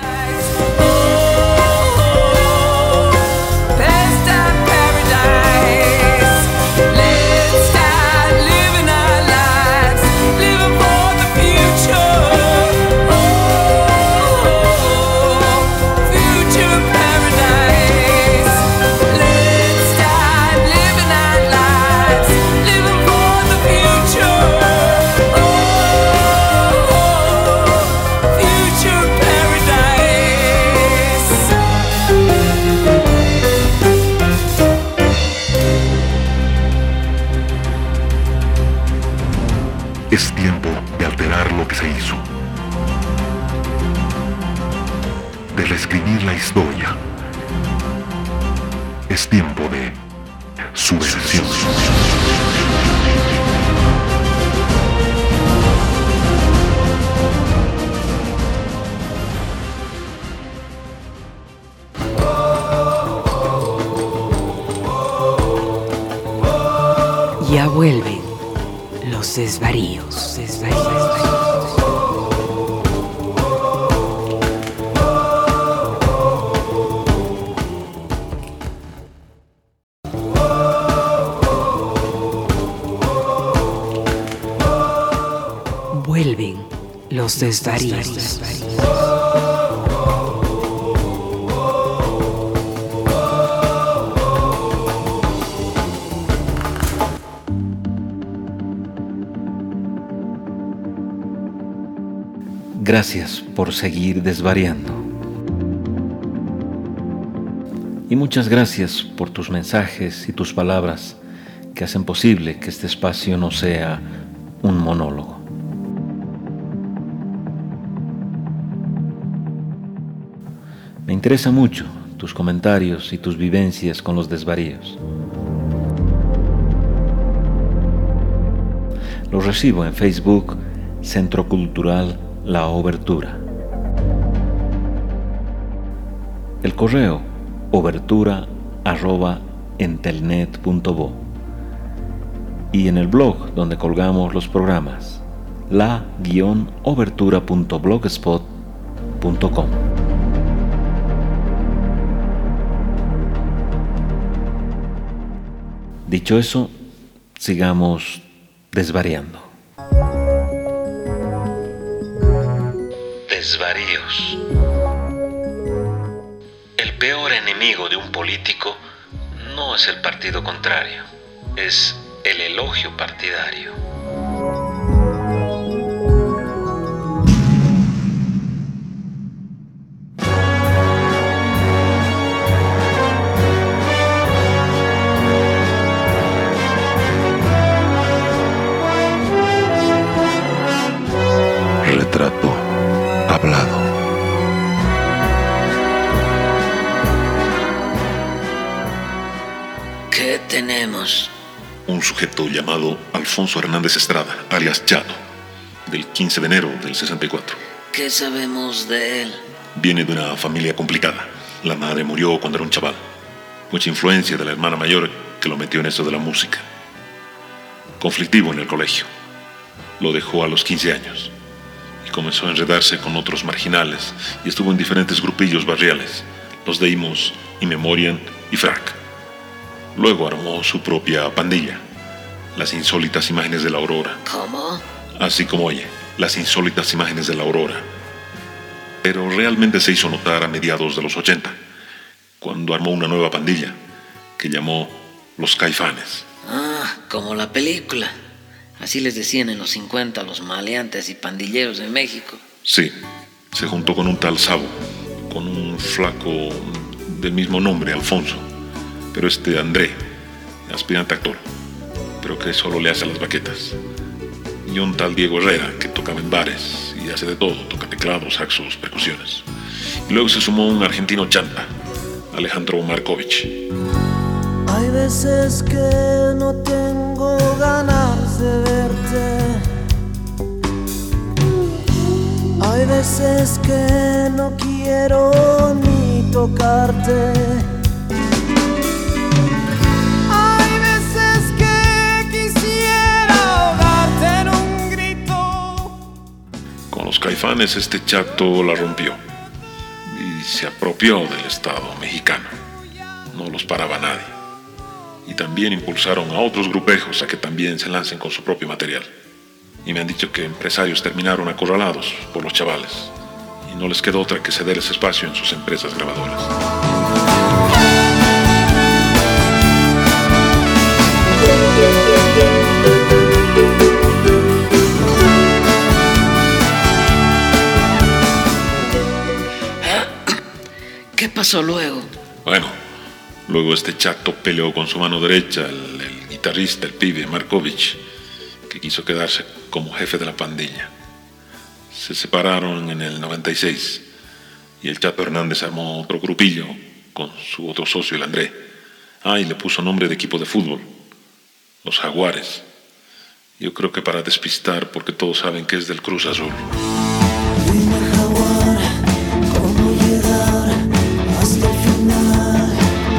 Es tiempo de alterar lo que se hizo, de reescribir la historia. Es tiempo de su versión. Ya vuelven los desvaríos, desvaríos. Vuelven los desvaríos. Gracias por seguir desvariando. Y muchas gracias por tus mensajes y tus palabras que hacen posible que este espacio no sea un monólogo. Me interesa mucho tus comentarios y tus vivencias con los desvaríos. Los recibo en Facebook, Centro Cultural La Obertura. El correo obertura arroba entelnet punto bo y en el blog donde colgamos los programas la guion obertura punto blogspot punto com. Dicho eso, sigamos desvariando. Desvaríos. El peor enemigo de un político no es el partido contrario, es el elogio partidario. un sujeto llamado Alfonso Hernández Estrada, alias Chato, del quince de enero del sesenta y cuatro. ¿Qué sabemos de él? Viene de una familia complicada. La madre murió cuando era un chaval. Mucha influencia de la hermana mayor que lo metió en esto de la música. Conflictivo en el colegio. Lo dejó a los quince años y comenzó a enredarse con otros marginales y estuvo en diferentes grupillos barriales, los de Imos, Inmemorian y Frac. Luego armó su propia pandilla, Las Insólitas Imágenes de la Aurora. ¿Cómo? Así como oye, Las Insólitas Imágenes de la Aurora. Pero realmente se hizo notar a mediados de los ochenta, cuando armó una nueva pandilla que llamó Los Caifanes. Ah, como la película. Así les decían en los cincuenta los maleantes y pandilleros de México. Sí, se juntó con un tal Sabo, con un flaco del mismo nombre, Alfonso, pero este André, aspirante actor, pero que solo le hace las baquetas. Y un tal Diego Herrera, que tocaba en bares y hace de todo, toca teclados, saxos, percusiones. Y luego se sumó un argentino chanta, Alejandro Markovich. Hay veces que no tengo ganas de verte. Hay veces que no quiero ni tocarte. Hay veces que quisiera ahogarte en un grito. Con los Caifanes este Chato la rompió y se apropió del Estado mexicano. No los paraba nadie. Y también impulsaron a otros grupejos a que también se lancen con su propio material. Y me han dicho que empresarios terminaron acorralados por los chavales y no les quedó otra que ceder ese espacio en sus empresas grabadoras. ¿Qué pasó luego? Bueno, luego este Chato peleó con su mano derecha, el, el guitarrista, el pibe Markovich, que quiso quedarse como jefe de la pandilla. Se separaron en el noventa y seis y el Chato Hernández armó otro grupillo con su otro socio, el André. Ah, y le puso nombre de equipo de fútbol, los Jaguares. Yo creo que para despistar, porque todos saben que es del Cruz Azul. Dime, jaguar, cómo llegar hasta el final.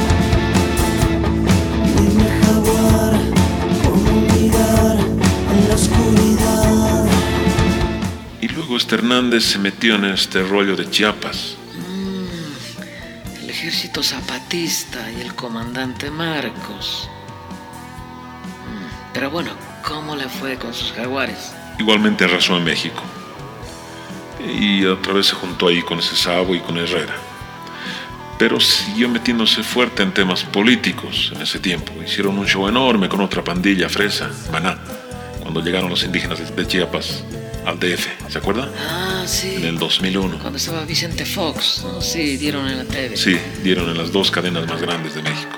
Dime, jaguar, cómo mirar en la oscuridad. Y luego este Hernández se metió en este rollo de Chiapas. Mm, el ejército zapatista y el comandante Marcos. Mm, pero bueno, ¿cómo le fue con sus jaguares? Igualmente arrasó en México. Y otra vez se juntó ahí con ese Sabo y con Herrera. Pero siguió metiéndose fuerte en temas políticos en ese tiempo. Hicieron un show enorme con otra pandilla fresa, Maná, cuando llegaron los indígenas de Chiapas al D F, ¿se acuerda? Ah, sí. En el dos mil uno. Cuando estaba Vicente Fox, ¿no? Sí, dieron en la T V. Sí, dieron en las dos cadenas más grandes de México.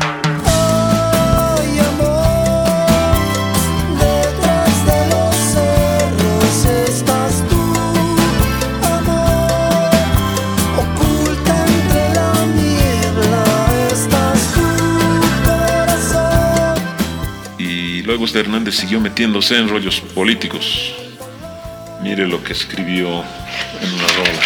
Ay, amor, detrás de los cerros estás tú, amor, oculta entre la niebla estás tu corazón. Y luego este Hernández siguió metiéndose en rollos políticos. Mire lo que escribió en una rola.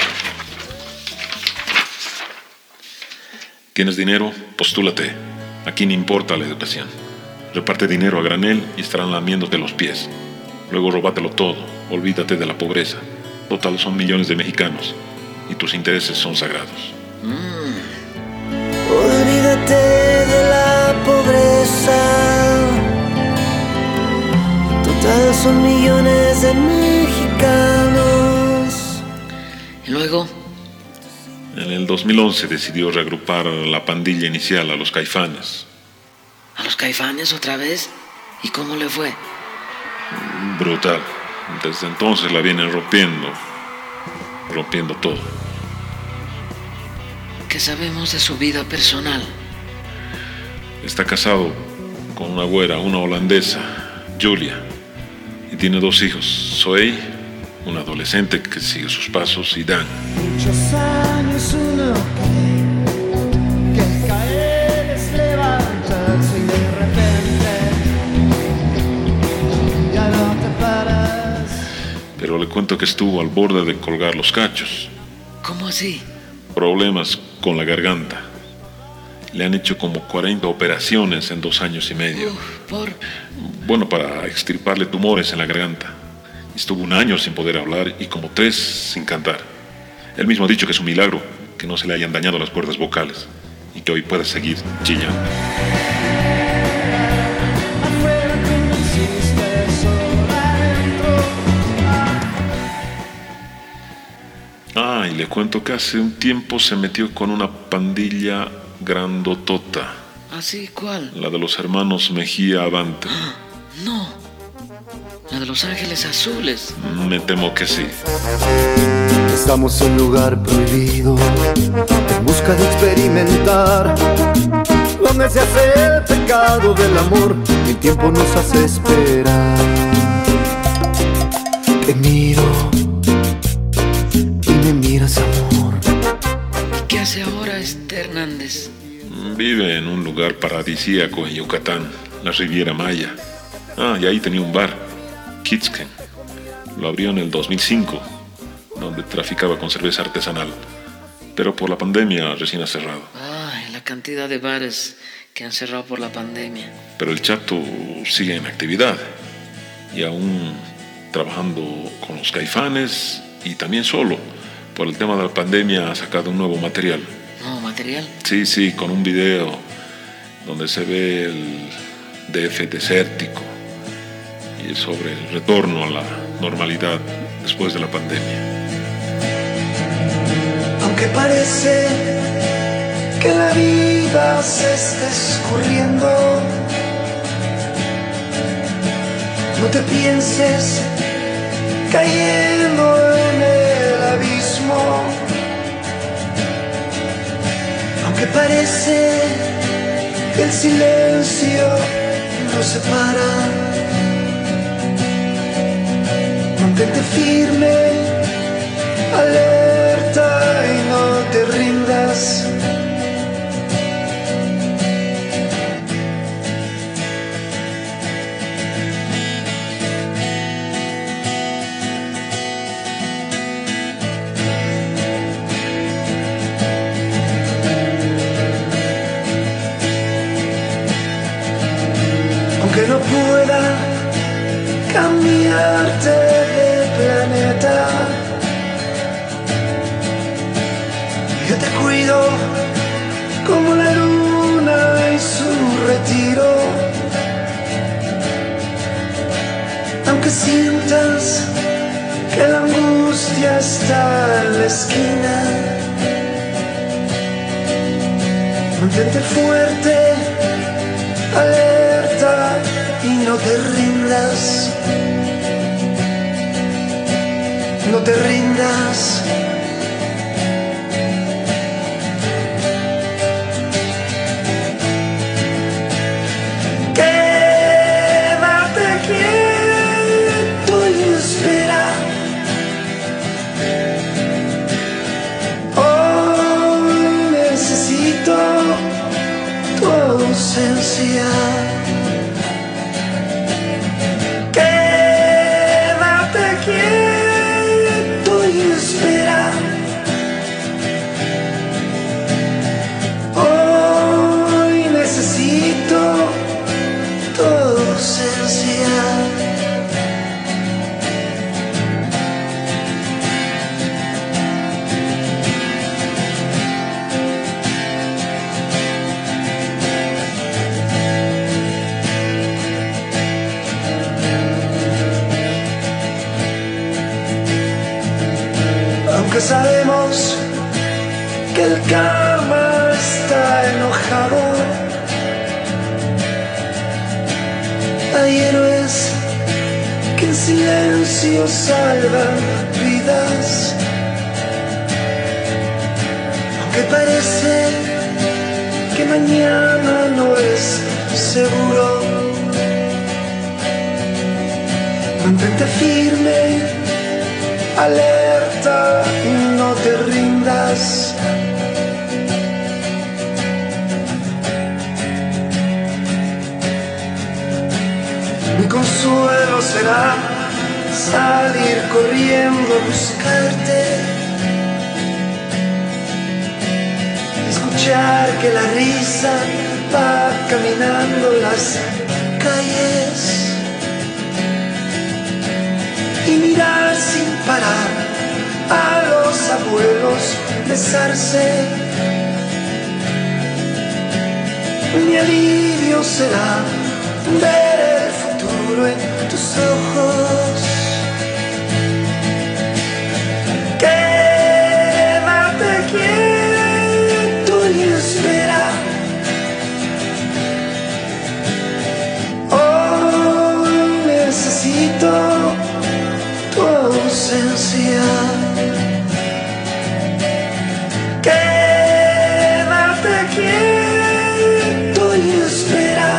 ¿Tienes dinero? Postúlate. Aquí no importa la educación. Reparte dinero a granel y estarán lamiéndote los pies. Luego robátelo todo. Olvídate de la pobreza. Total son millones de mexicanos y tus intereses son sagrados. Mm. Olvídate de la pobreza. Total son millones de mexicanos. ¿Y luego? En el dos mil once decidió reagrupar la pandilla inicial a los Caifanes. ¿A los Caifanes otra vez? ¿Y cómo le fue? Brutal. Desde entonces la vienen rompiendo, rompiendo todo. ¿Qué sabemos de su vida personal? Está casado con una güera, una holandesa, Julia, y tiene dos hijos, Zoe, una adolescente que sigue sus pasos, y Dan. Muchos años uno cree que caer es levantarse y de repente pero le cuento que estuvo al borde de colgar los cachos. ¿Cómo así? Problemas con la garganta. Le han hecho como cuarenta operaciones en dos años y medio. Uf, ¿por? Bueno, para extirparle tumores en la garganta. Estuvo un año sin poder hablar y como tres sin cantar. Él mismo ha dicho que es un milagro que no se le hayan dañado las cuerdas vocales y que hoy puede seguir chillando. Ah, y le cuento que hace un tiempo se metió con una pandilla grandotota. ¿Así? ¿Cuál? La de los hermanos Mejía Avante. No, la de Los Ángeles Azules. Me temo que sí. Estamos en un lugar prohibido, en busca de experimentar, donde se hace el pecado del amor, el tiempo nos hace esperar. Te miro y me miras, amor. ¿Y qué hace ahora este Hernández? Vive en un lugar paradisíaco en Yucatán, la Riviera Maya. Ah, y ahí tenía un bar, Kitsken. Lo abrió en el dos mil cinco, donde traficaba con cerveza artesanal. Pero por la pandemia recién ha cerrado. Ay, la cantidad de bares que han cerrado por la pandemia. Pero el Chato sigue en actividad y aún trabajando con los Caifanes y también solo. Por el tema de la pandemia ha sacado un nuevo material. ¿Nuevo material? Sí, sí, con un video donde se ve el D F desértico y sobre el retorno a la normalidad después de la pandemia. Aunque parece que la vida se está escurriendo, no te pienses cayendo en el abismo. Aunque parece que el silencio nos separa, mantente firme, alerta y no te rindas. Aunque no pueda cambiarte de planeta, yo te cuido como la luna y su retiro. Aunque sientas que la angustia está en la esquina, mantente fuerte, alerta y no te rindas. No te rindas. Quédate quieto y espera. Hoy necesito tu ausencia. Quédate quieto y espera. Hoy necesito tu ausencia. Aunque sabemos que el karma está enojado, hay héroes que en silencio salvan vidas. Aunque parece que mañana no es seguro, mantente firme, alerta y no te rindas. Mi consuelo será salir corriendo a buscarte, escuchar que la risa va caminando las calles y mirar sin parar a los abuelos besarse. Mi alivio será ver el futuro en tus ojos. Quédate quieto y espera. Hoy necesito tu ausencia. Quédate quieto y espera.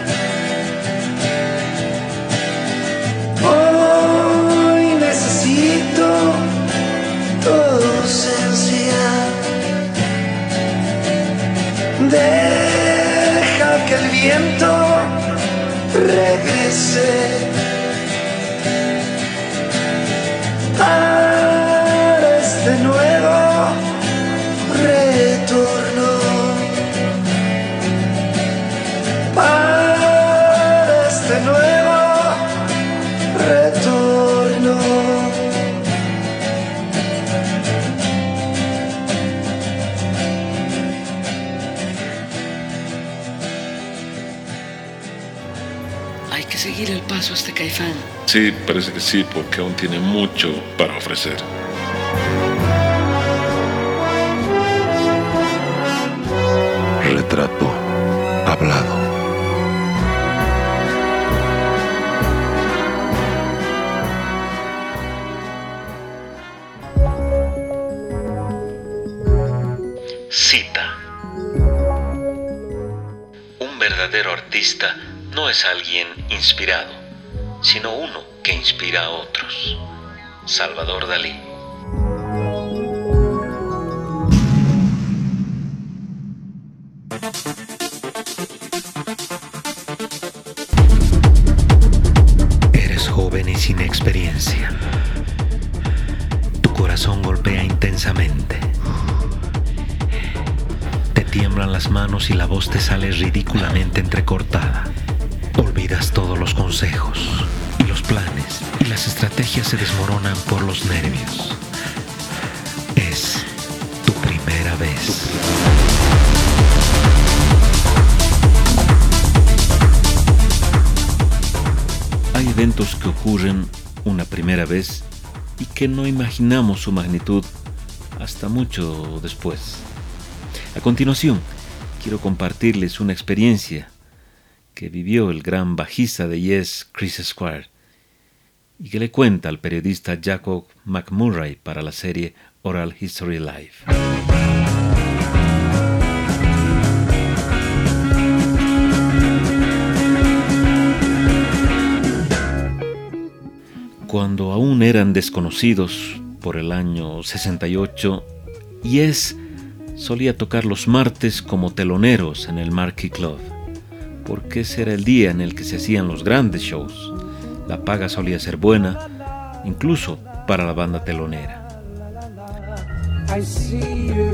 Hoy necesito tu ausencia. Deja que el viento regrese para este nuevo retorno, para este nuevo retorno. Hay que seguir el paso a este Caifán. Sí, parece que sí, porque aún tiene mucho para ofrecer. Retrato hablado. Cita. Un verdadero artista no es alguien inspirado, sino uno que inspira a otros. Salvador Dalí. Eres joven y sin experiencia. Tu corazón golpea intensamente. Te tiemblan las manos y la voz te sale ridículamente entrecortada. Olvidas todos los consejos y los planes y las estrategias se desmoronan por los nervios. Es tu primera vez. Hay eventos que ocurren una primera vez y que no imaginamos su magnitud hasta mucho después. A continuación, quiero compartirles una experiencia que vivió el gran bajista de Yes, Chris Squire, y que le cuenta al periodista Jacob McMurray para la serie Oral History Live. Cuando aún eran desconocidos, por el año sesenta y ocho, Yes solía tocar los martes como teloneros en el Marquee Club, porque ese era el día en el que se hacían los grandes shows. La paga solía ser buena, incluso para la banda telonera. I see you.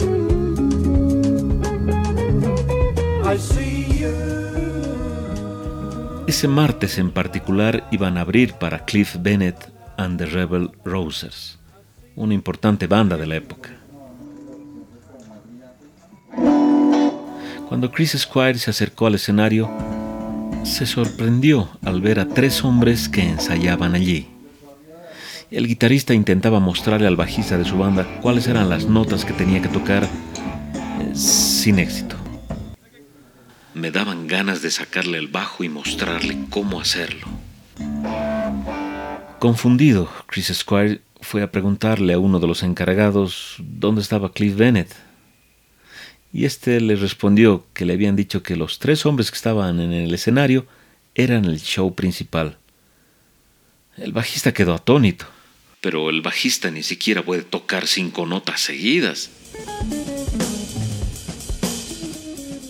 I see you. Ese martes en particular iban a abrir para Cliff Bennett and the Rebel Rousers, una importante banda de la época. Cuando Chris Squire se acercó al escenario, se sorprendió al ver a tres hombres que ensayaban allí. El guitarrista intentaba mostrarle al bajista de su banda cuáles eran las notas que tenía que tocar, eh, sin éxito. Me daban ganas de sacarle el bajo y mostrarle cómo hacerlo. Confundido, Chris Squire fue a preguntarle a uno de los encargados dónde estaba Cliff Bennett. Y este le respondió que le habían dicho que los tres hombres que estaban en el escenario eran el show principal. El bajista quedó atónito. Pero el bajista ni siquiera puede tocar cinco notas seguidas.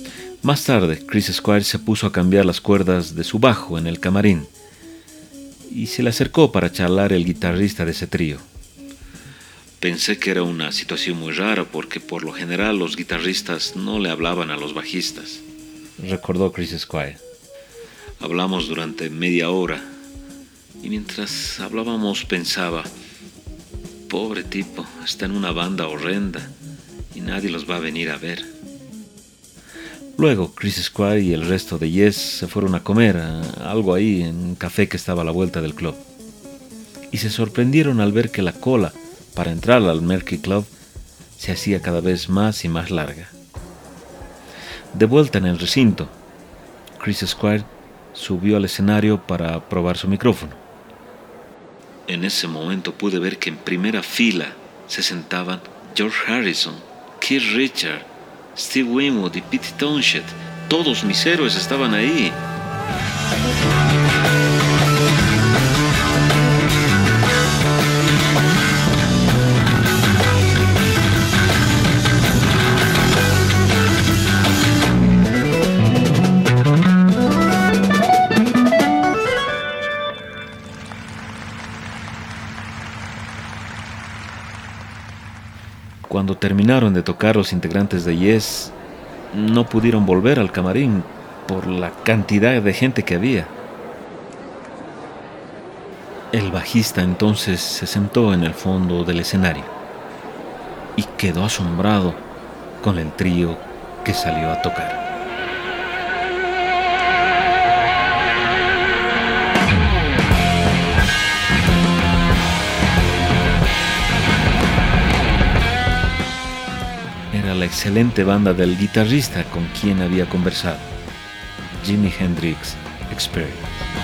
Más tarde, Chris Squire se puso a cambiar las cuerdas de su bajo en el camarín. y se le acercó para charlar el guitarrista de ese trío. Pensé que era una situación muy rara porque por lo general los guitarristas no le hablaban a los bajistas, recordó Chris Squire. Hablamos durante media hora y mientras hablábamos pensaba, pobre tipo, está en una banda horrenda y nadie los va a venir a ver. Luego Chris Squire y el resto de Yes se fueron a comer a algo ahí en un café que estaba a la vuelta del club y se sorprendieron al ver que la cola para entrar al Mercury Club se hacía cada vez más y más larga. De vuelta en el recinto, Chris Squire subió al escenario para probar su micrófono. En ese momento pude ver que en primera fila se sentaban George Harrison, Keith Richards, Steve Winwood y Pete Townshend. Todos mis héroes estaban ahí. Cuando terminaron de tocar los integrantes de Yes, no pudieron volver al camarín por la cantidad de gente que había. El bajista entonces se sentó en el fondo del escenario y quedó asombrado con el trío que salió a tocar. La excelente banda del guitarrista con quien había conversado, Jimi Hendrix Experience.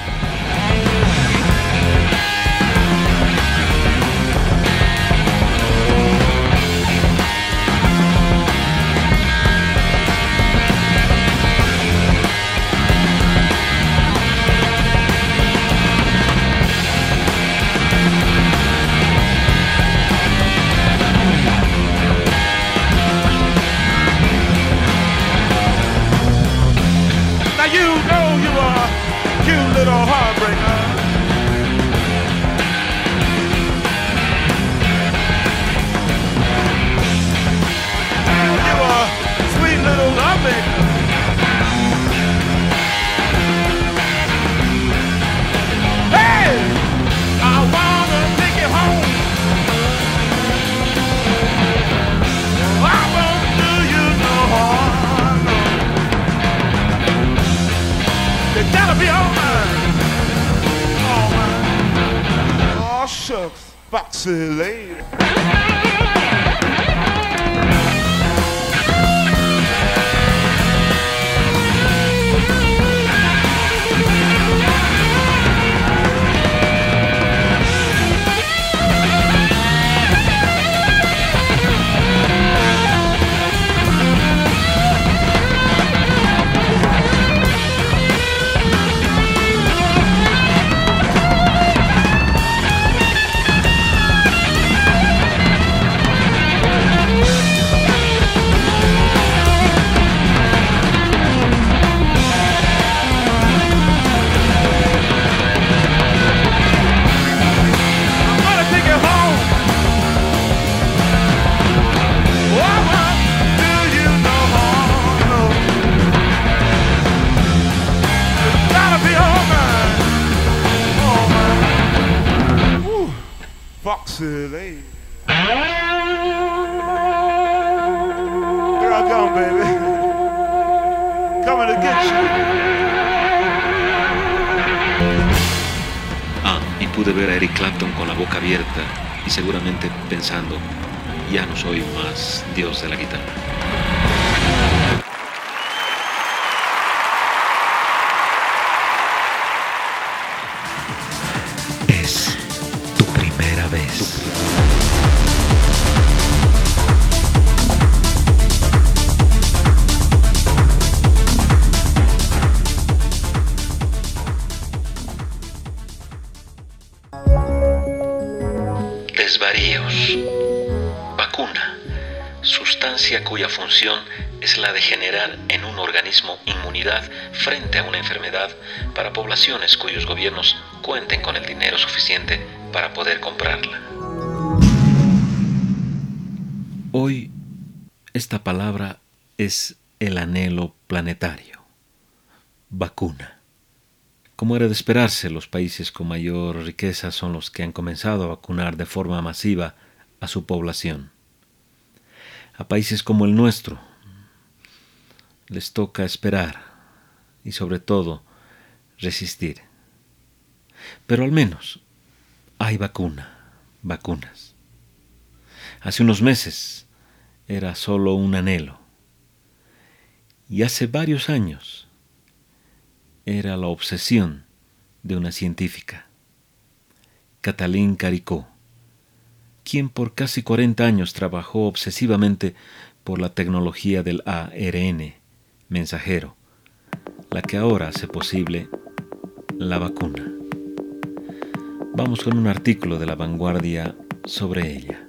Foxy lady. Foxy lady. Here I come, baby. Coming to get you. Ah, y pude ver a Eric Clapton con la boca abierta y seguramente pensando, ya no soy más Dios de la guitarra. Desvaríos. Vacuna. Sustancia cuya función es la de generar en un organismo inmunidad frente a una enfermedad para poblaciones cuyos gobiernos cuenten con el dinero suficiente para poder comprarla. Hoy, esta palabra es el anhelo planetario. Vacuna. Como era de esperarse, los países con mayor riqueza son los que han comenzado a vacunar de forma masiva a su población. A países como el nuestro les toca esperar y sobre todo resistir. Pero al menos hay vacuna, vacunas. Hace unos meses era solo un anhelo y hace varios años era la obsesión de una científica, Katalin Karikó, quien por casi cuarenta años trabajó obsesivamente por la tecnología del A R N mensajero, la que ahora hace posible la vacuna. Vamos con un artículo de La Vanguardia sobre ella.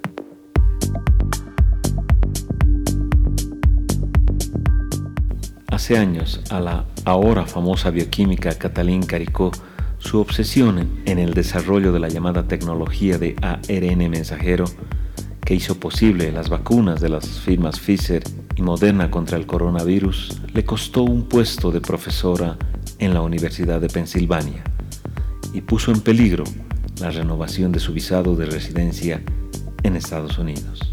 Hace años, a la ahora famosa bioquímica Katalin Karikó, su obsesión en el desarrollo de la llamada tecnología de A R N mensajero, que hizo posible las vacunas de las firmas Pfizer y Moderna contra el coronavirus, le costó un puesto de profesora en la Universidad de Pensilvania y puso en peligro la renovación de su visado de residencia en Estados Unidos.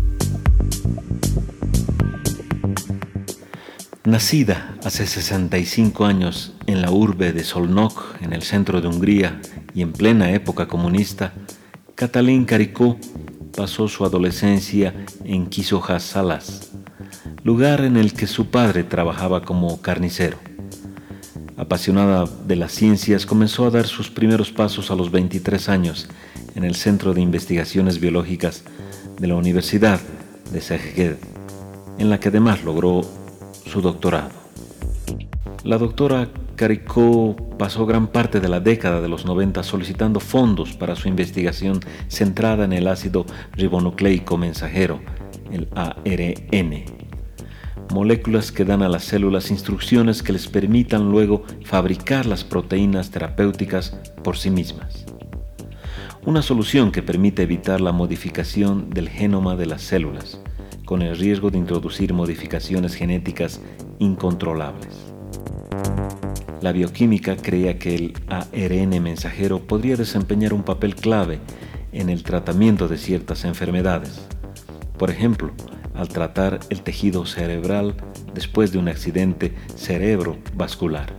Nacida hace sesenta y cinco años en la urbe de Szolnok, en el centro de Hungría, y en plena época comunista, Katalin Karikó pasó su adolescencia en Kisohas-Salas, lugar en el que su padre trabajaba como carnicero. Apasionada de las ciencias, comenzó a dar sus primeros pasos a los veintitrés años en el Centro de Investigaciones Biológicas de la Universidad de Szeged, en la que además logró su doctorado. La doctora Karikó pasó gran parte de la década de los noventa solicitando fondos para su investigación centrada en el ácido ribonucleico mensajero, el A R N, moléculas que dan a las células instrucciones que les permitan luego fabricar las proteínas terapéuticas por sí mismas. Una solución que permite evitar la modificación del genoma de las células, con el riesgo de introducir modificaciones genéticas incontrolables. La bioquímica creía que el A R N mensajero podría desempeñar un papel clave en el tratamiento de ciertas enfermedades. Por ejemplo, al tratar el tejido cerebral después de un accidente cerebrovascular.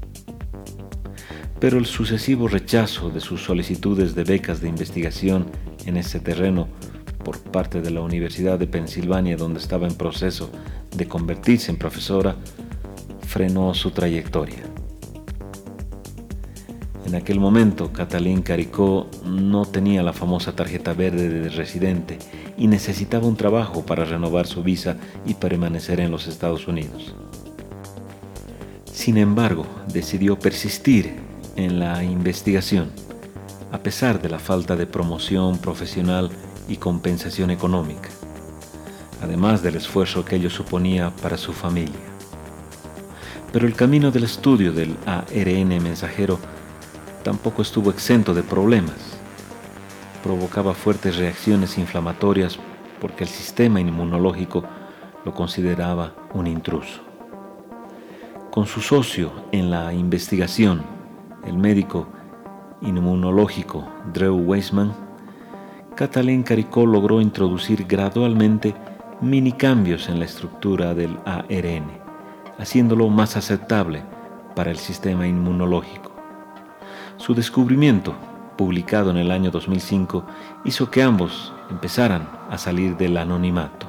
Pero el sucesivo rechazo de sus solicitudes de becas de investigación en ese terreno por parte de la Universidad de Pensilvania, donde estaba en proceso de convertirse en profesora, frenó su trayectoria. En aquel momento, Katalin Karikó no tenía la famosa tarjeta verde de residente y necesitaba un trabajo para renovar su visa y permanecer en los Estados Unidos. Sin embargo, decidió persistir en la investigación, a pesar de la falta de promoción profesional y compensación económica, además del esfuerzo que ello suponía para su familia. Pero el camino del estudio del A R N mensajero tampoco estuvo exento de problemas. Provocaba fuertes reacciones inflamatorias porque el sistema inmunológico lo consideraba un intruso. Con su socio en la investigación, el médico inmunológico Drew Weissman, Katalin Karikó logró introducir gradualmente mini cambios en la estructura del A R N, haciéndolo más aceptable para el sistema inmunológico. Su descubrimiento, publicado en el año dos mil cinco, hizo que ambos empezaran a salir del anonimato.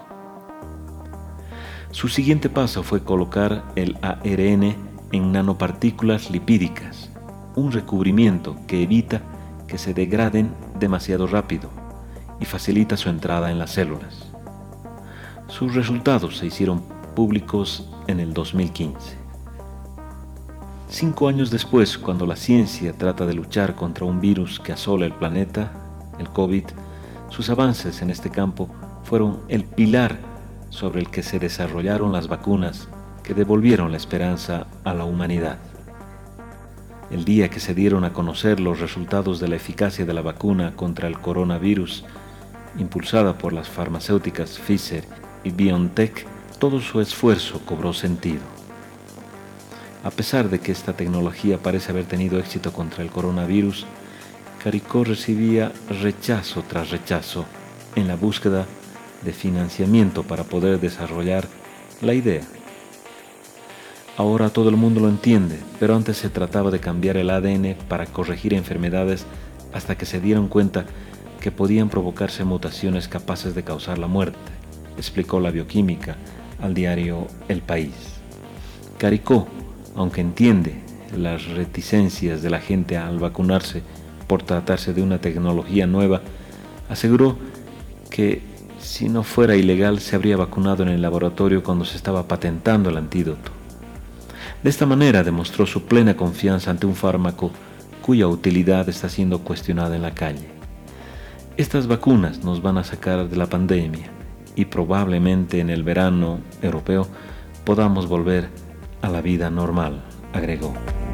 Su siguiente paso fue colocar el A R N en nanopartículas lipídicas, un recubrimiento que evita que se degraden demasiado rápido y facilita su entrada en las células. Sus resultados se hicieron públicos en el dos mil quince. Cinco años después, cuando la ciencia trata de luchar contra un virus que asola el planeta, el COVID, sus avances en este campo fueron el pilar sobre el que se desarrollaron las vacunas que devolvieron la esperanza a la humanidad. el día que se dieron a conocer los resultados de la eficacia de la vacuna contra el coronavirus, impulsada por las farmacéuticas Pfizer y BioNTech, todo su esfuerzo cobró sentido. A pesar de que esta tecnología parece haber tenido éxito contra el coronavirus, Caricó recibía rechazo tras rechazo en la búsqueda de financiamiento para poder desarrollar la idea. Ahora todo el mundo lo entiende, pero antes se trataba de cambiar el A D N para corregir enfermedades hasta que se dieron cuenta que podían provocarse mutaciones capaces de causar la muerte, explicó la bioquímica al diario El País. Caricó, aunque entiende las reticencias de la gente al vacunarse por tratarse de una tecnología nueva, aseguró que si no fuera ilegal se habría vacunado en el laboratorio cuando se estaba patentando el antídoto. De esta manera demostró su plena confianza ante un fármaco cuya utilidad está siendo cuestionada en la calle. Estas vacunas nos van a sacar de la pandemia y probablemente en el verano europeo podamos volver a la vida normal, agregó.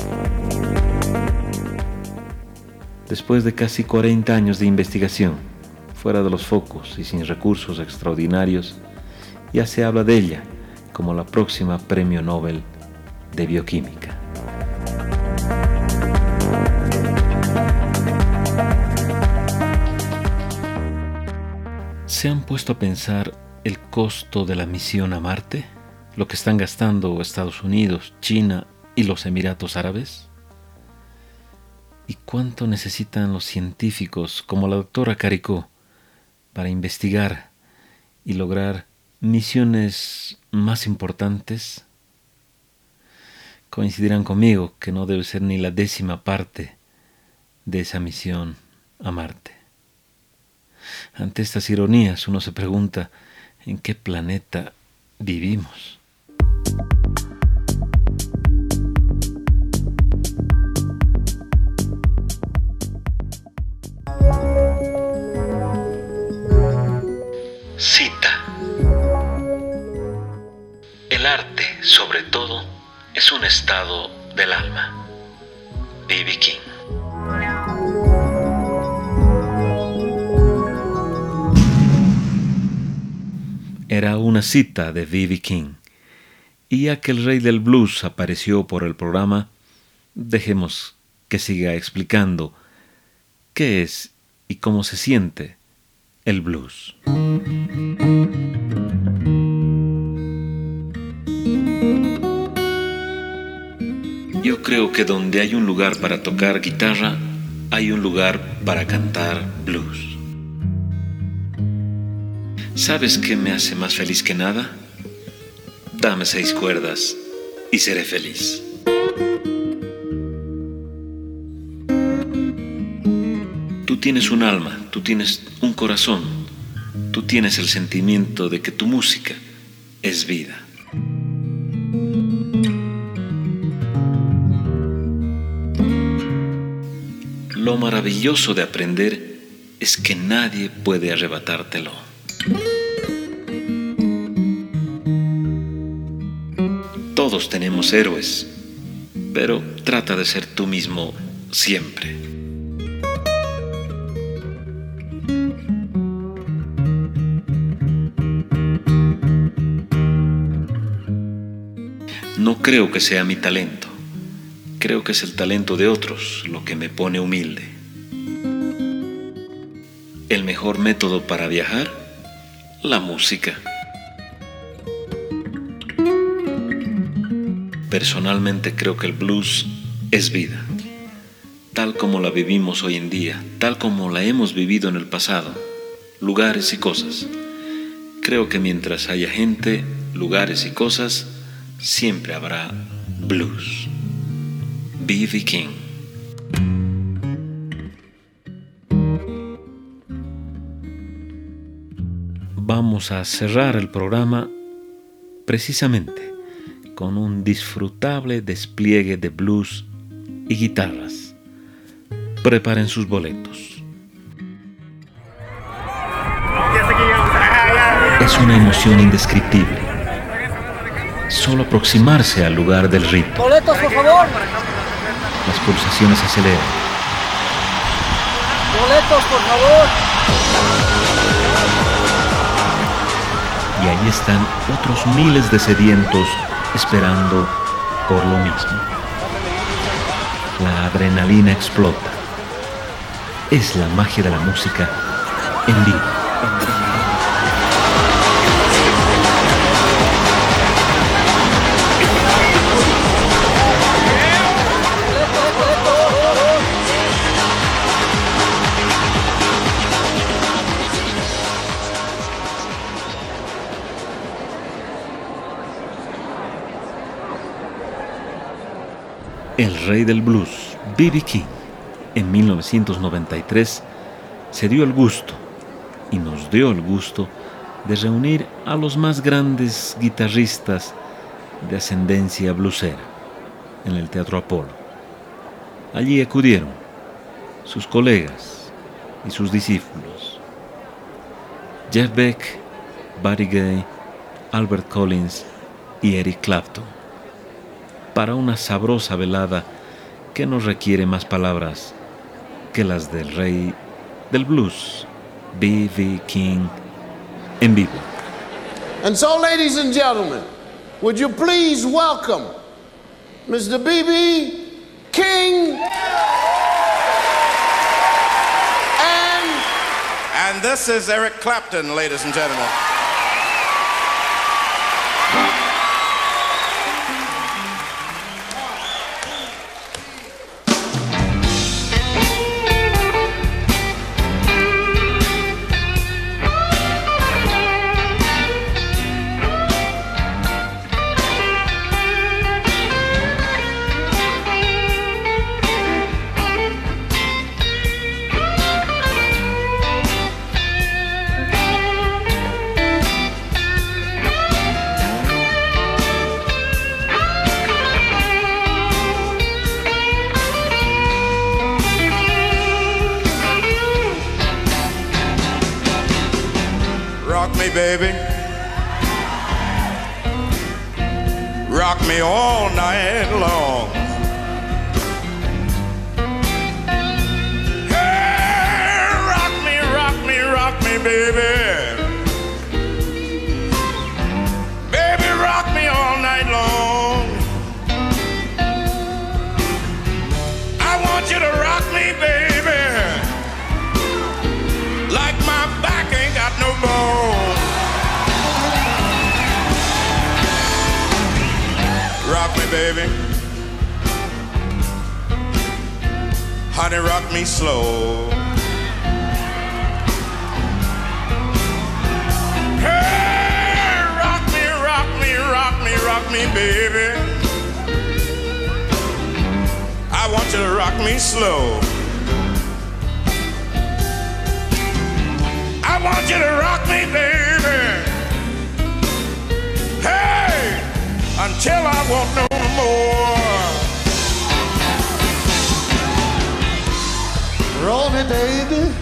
Después de casi cuarenta años de investigación, fuera de los focos y sin recursos extraordinarios, ya se habla de ella como la próxima Premio Nobel de Bioquímica. ¿Se han puesto a pensar el costo de la misión a Marte? ¿Lo que están gastando Estados Unidos, China y los Emiratos Árabes? ¿Y cuánto necesitan los científicos como la doctora Caricó para investigar y lograr misiones más importantes? Coincidirán conmigo que no debe ser ni la décima parte de esa misión a Marte. Ante estas ironías uno se pregunta ¿en qué planeta vivimos? Cita. El arte, sobre todo, es un estado del alma. B B King. Era una cita de B B King. Y ya que el rey del blues apareció por el programa, dejemos que siga explicando qué es y cómo se siente el blues. Yo creo que donde hay un lugar para tocar guitarra, hay un lugar para cantar blues. ¿Sabes qué me hace más feliz que nada? Dame seis cuerdas y seré feliz. Tú tienes un alma, tú tienes un corazón, tú tienes el sentimiento de que tu música es vida. Lo maravilloso de aprender es que nadie puede arrebatártelo. Todos tenemos héroes, pero trata de ser tú mismo siempre. No creo que sea mi talento, creo que es el talento de otros lo que me pone humilde. ¿El mejor método para viajar? La música. Personalmente creo que el blues es vida, tal como la vivimos hoy en día, tal como la hemos vivido en el pasado, lugares y cosas. Creo que mientras haya gente, lugares y cosas, siempre habrá blues. B B King. Vamos a cerrar el programa precisamente con un disfrutable despliegue de blues y guitarras. Preparen sus boletos. Es una emoción indescriptible. Solo aproximarse al lugar del ritmo. ¡Boletos, por favor! Las pulsaciones se aceleran. ¡Boletos, por favor! Y ahí están otros miles de sedientos esperando por lo mismo. La adrenalina explota. Es la magia de la música en vivo. El rey del blues, B B King, en mil novecientos noventa y tres, se dio el gusto, y nos dio el gusto, de reunir a los más grandes guitarristas de ascendencia bluesera en el Teatro Apolo. Allí acudieron sus colegas y sus discípulos: Jeff Beck, Buddy Guy, Albert Collins y Eric Clapton, para una sabrosa velada que no requiere más palabras que las del rey del blues, B B King, en vivo. And so, ladies and gentlemen, would you please welcome Mister B B King and... And this is Eric Clapton, ladies and gentlemen. Rock me, baby. Rock me all night long. Hey, rock me, rock me, rock me, baby. Baby, rock me all night long. I want you to rock me, baby, like my back ain't got no bone. Rock me, baby. Honey, rock me slow. Hey, rock me, rock me, rock me, rock me, baby. I want you to rock me slow. I want you to rock me, baby. Hey, until I want no more. Roll me, baby,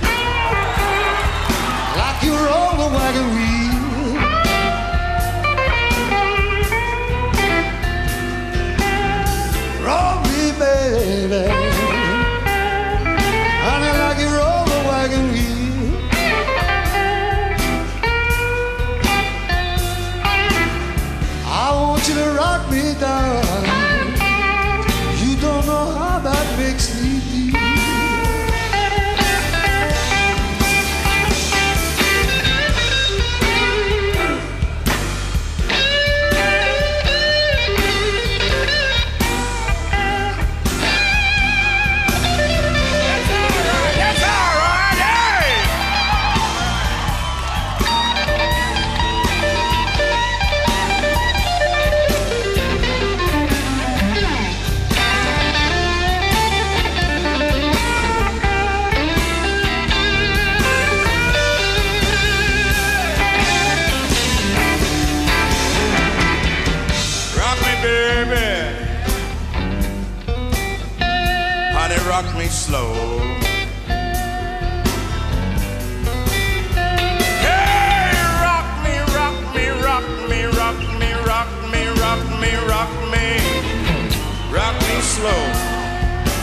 like you roll the wagon wheel. Roll me, baby, honey, like you roll the wagon wheel. I want you to rock me down. You don't know how that makes me feel. Rock me slow. Hey, rock me, rock me, rock me, rock me, rock me, rock me, rock me, rock me slow.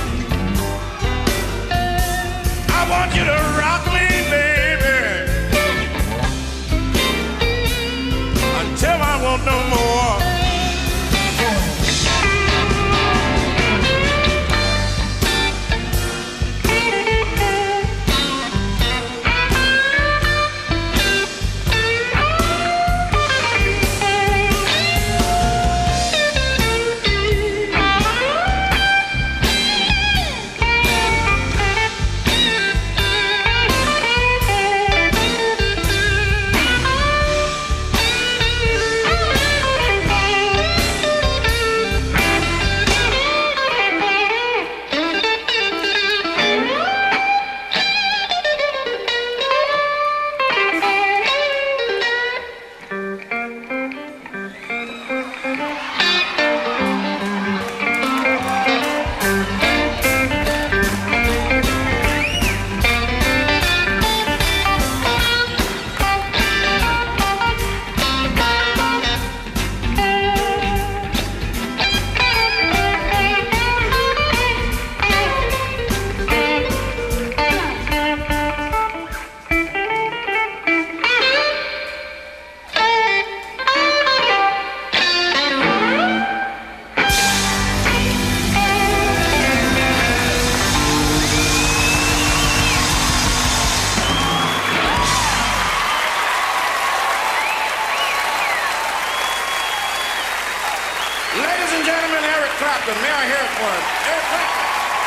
for him. Eric Clapton.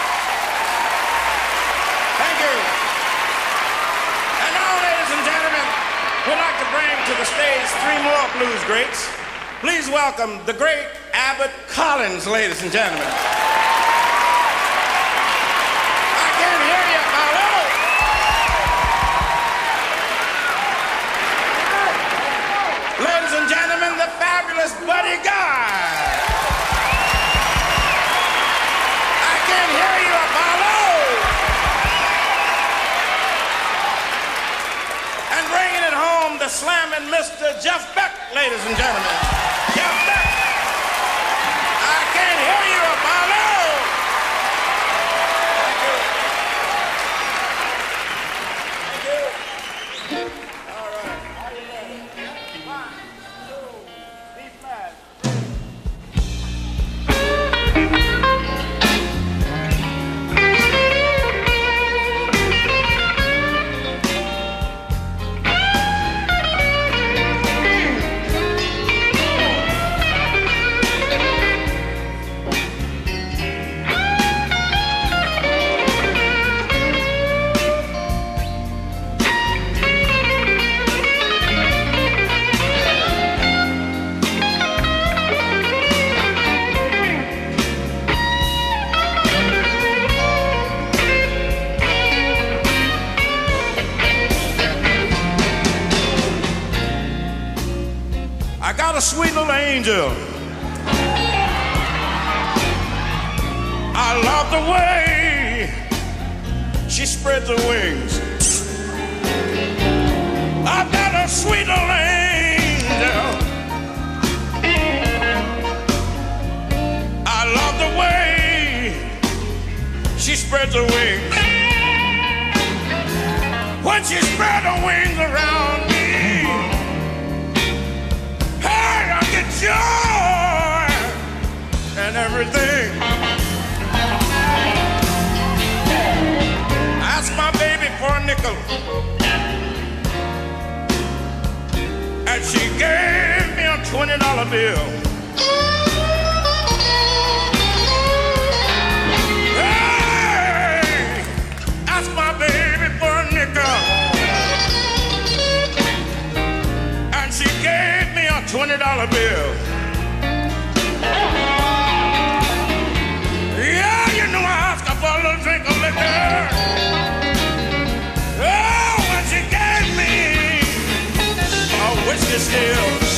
Thank you. And now, ladies and gentlemen, we'd like to bring to the stage three more blues greats. Please welcome the great Abbott Collins, ladies and gentlemen. I can't hear you, Paolo. Ladies and gentlemen, the fabulous Buddy Guy. I can't hear you, Apollo. And bringing it home, the slamming Mister Jeff Beck, ladies and gentlemen. Jeff Beck. I can't hear you, Apollo. Thank you. Thank you. All right. Are you ready? One, two, B flat. I got a sweet little angel. I love the way she spreads her wings. I've got a sweet little angel. I love the way she spreads her wings. When she spread her wings around me, I get joy and everything. Ask my baby for a nickel, and she gave me a twenty dollar bill. Hey, ask my baby for a nickel, and she gave me a twenty dollar bill. Yeah, you know I asked her for a little drink of liquor. Oh, when she gave me a whiskey still.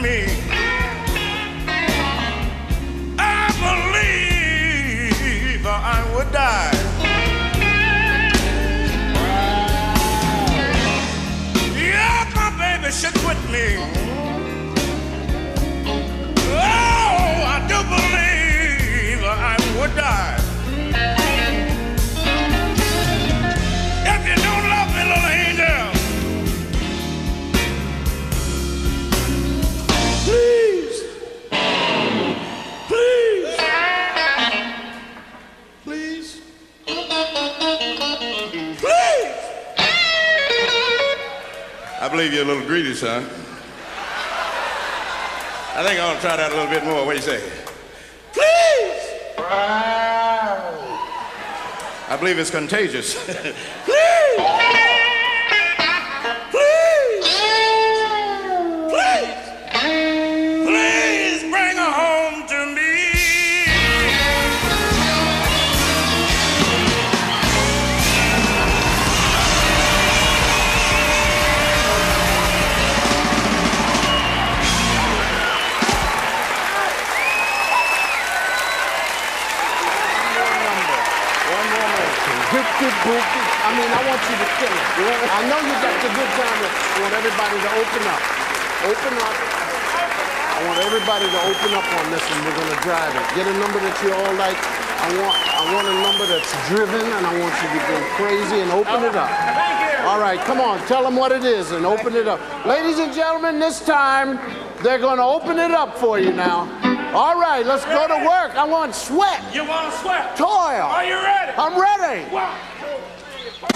me. I believe I would die. Yeah, my baby should quit me. Oh, I do believe I would die. If you don't love me, little angel, please, please, please, please. I believe you're a little greedy, son. I think I want to try that a little bit more. What do you say? Please! I believe it's contagious. Please! Please! Please! Please bring her home to me. Good bookie. I mean, I want you to kill it. I know you got the good time. I want everybody to open up. Open up. I want everybody to open up on this, and we're gonna drive it. Get a number that you all like. I want, I want a number that's driven, and I want you to go crazy and open it up. Thank you. All right, come on, tell them what it is and open it up. Ladies and gentlemen, this time they're gonna open it up for you now. All right, let's go to work. I want sweat. You want to sweat? Toil. Are you ready? I'm ready. One, two, three,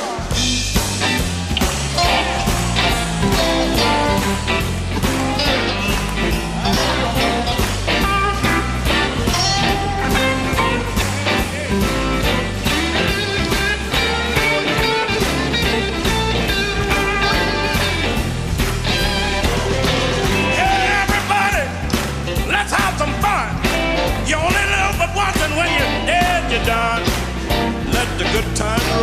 Hey, everybody, let's have some fun. You only live but once, and when you're dead, you're done. Let the good times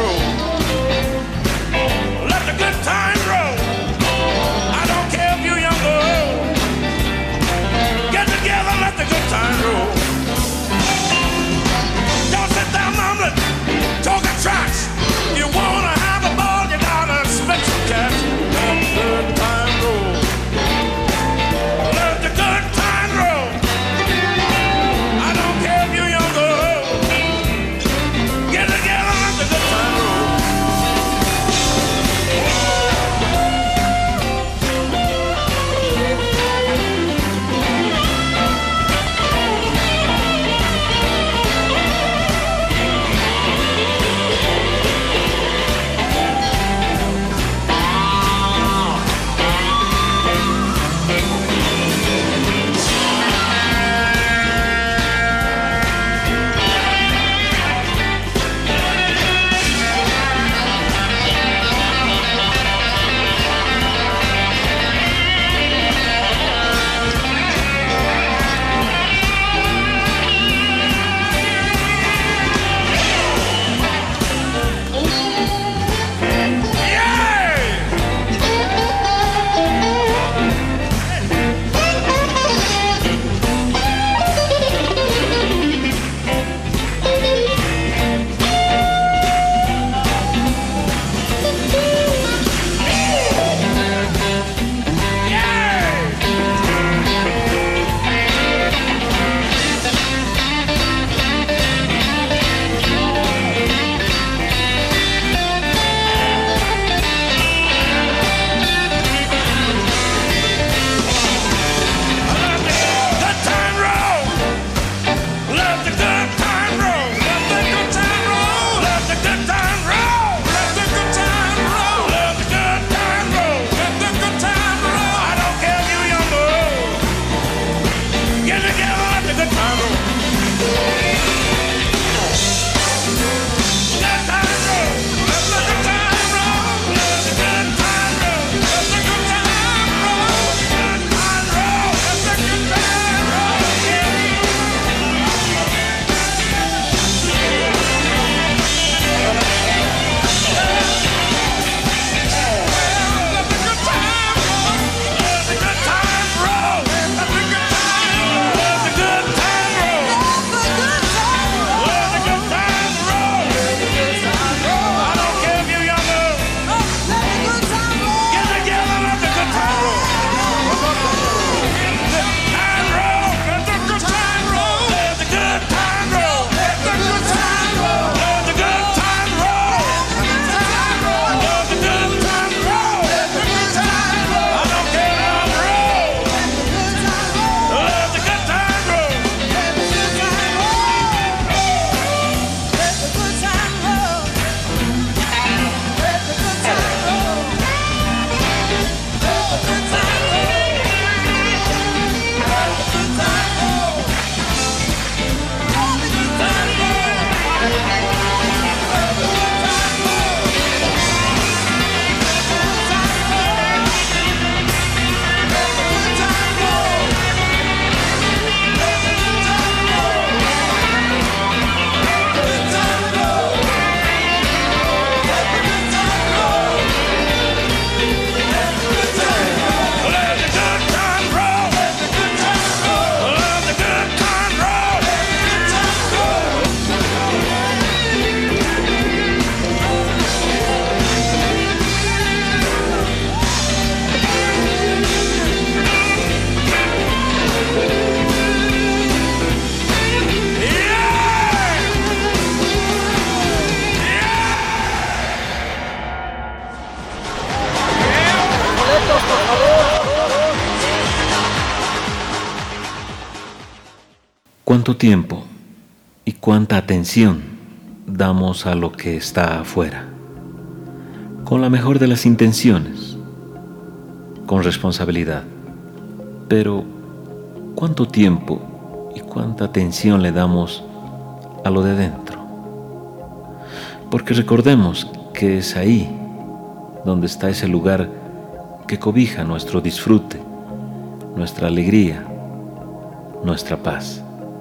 ¿Cuánto tiempo y cuánta atención damos a lo que está afuera? Con la mejor de las intenciones, con responsabilidad. Pero, ¿cuánto tiempo y cuánta atención le damos a lo de dentro? Porque recordemos que es ahí donde está ese lugar que cobija nuestro disfrute, nuestra alegría, nuestra paz.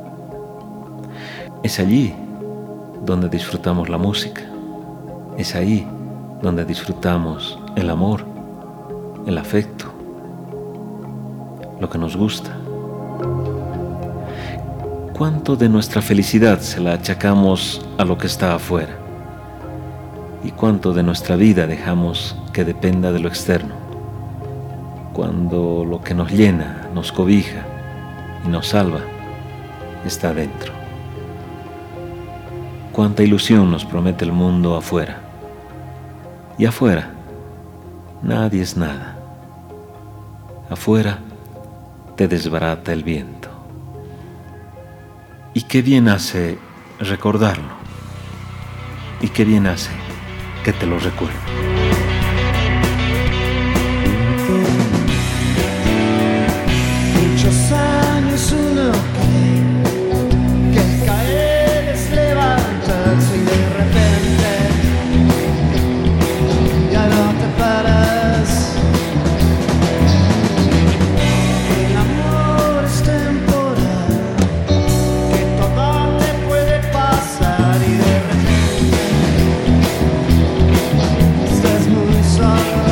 Es allí donde disfrutamos la música, es ahí donde disfrutamos el amor, el afecto, lo que nos gusta. ¿Cuánto de nuestra felicidad se la achacamos a lo que está afuera? ¿Y cuánto de nuestra vida dejamos que dependa de lo externo? Cuando lo que nos llena, nos cobija y nos salva está dentro. Cuánta ilusión nos promete el mundo afuera. Y afuera, nadie es nada. Afuera te desbarata el viento. Y qué bien hace recordarlo. Y qué bien hace que te lo recuerde. Muchos años uno cree que el caer es levantarse y de repente ya no te paras. El amor es temporal, que todo te puede pasar y de repente estás muy solo.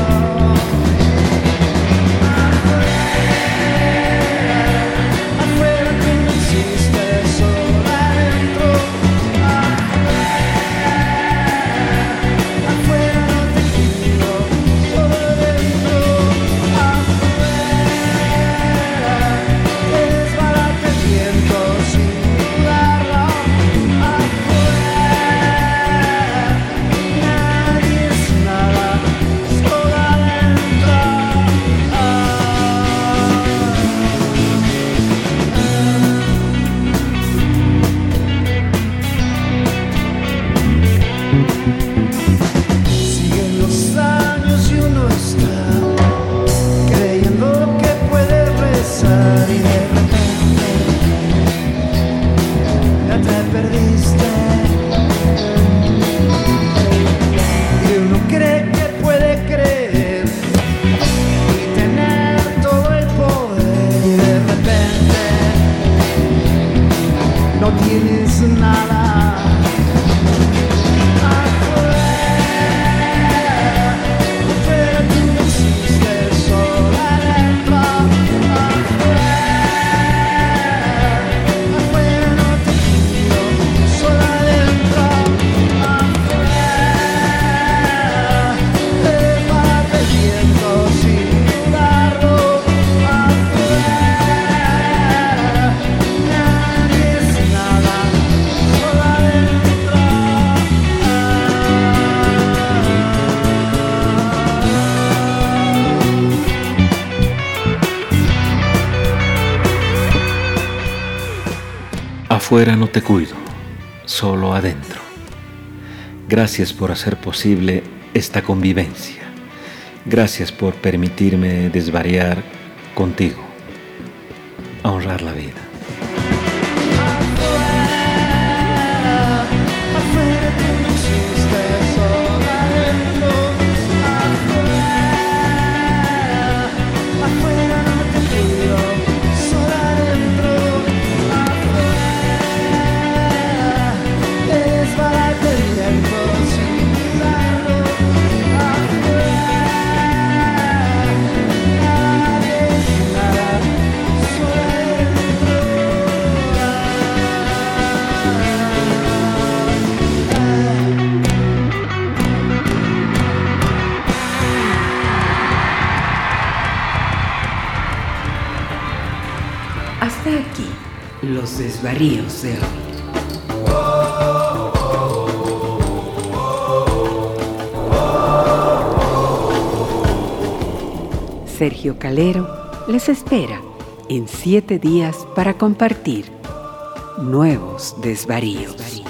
Afuera no te cuido, solo adentro. Gracias por hacer posible esta convivencia. Gracias por permitirme desvariar contigo, a honrar la vida. Hasta aquí, los desvaríos de hoy. Sergio Calero les espera en siete días para compartir nuevos desvaríos.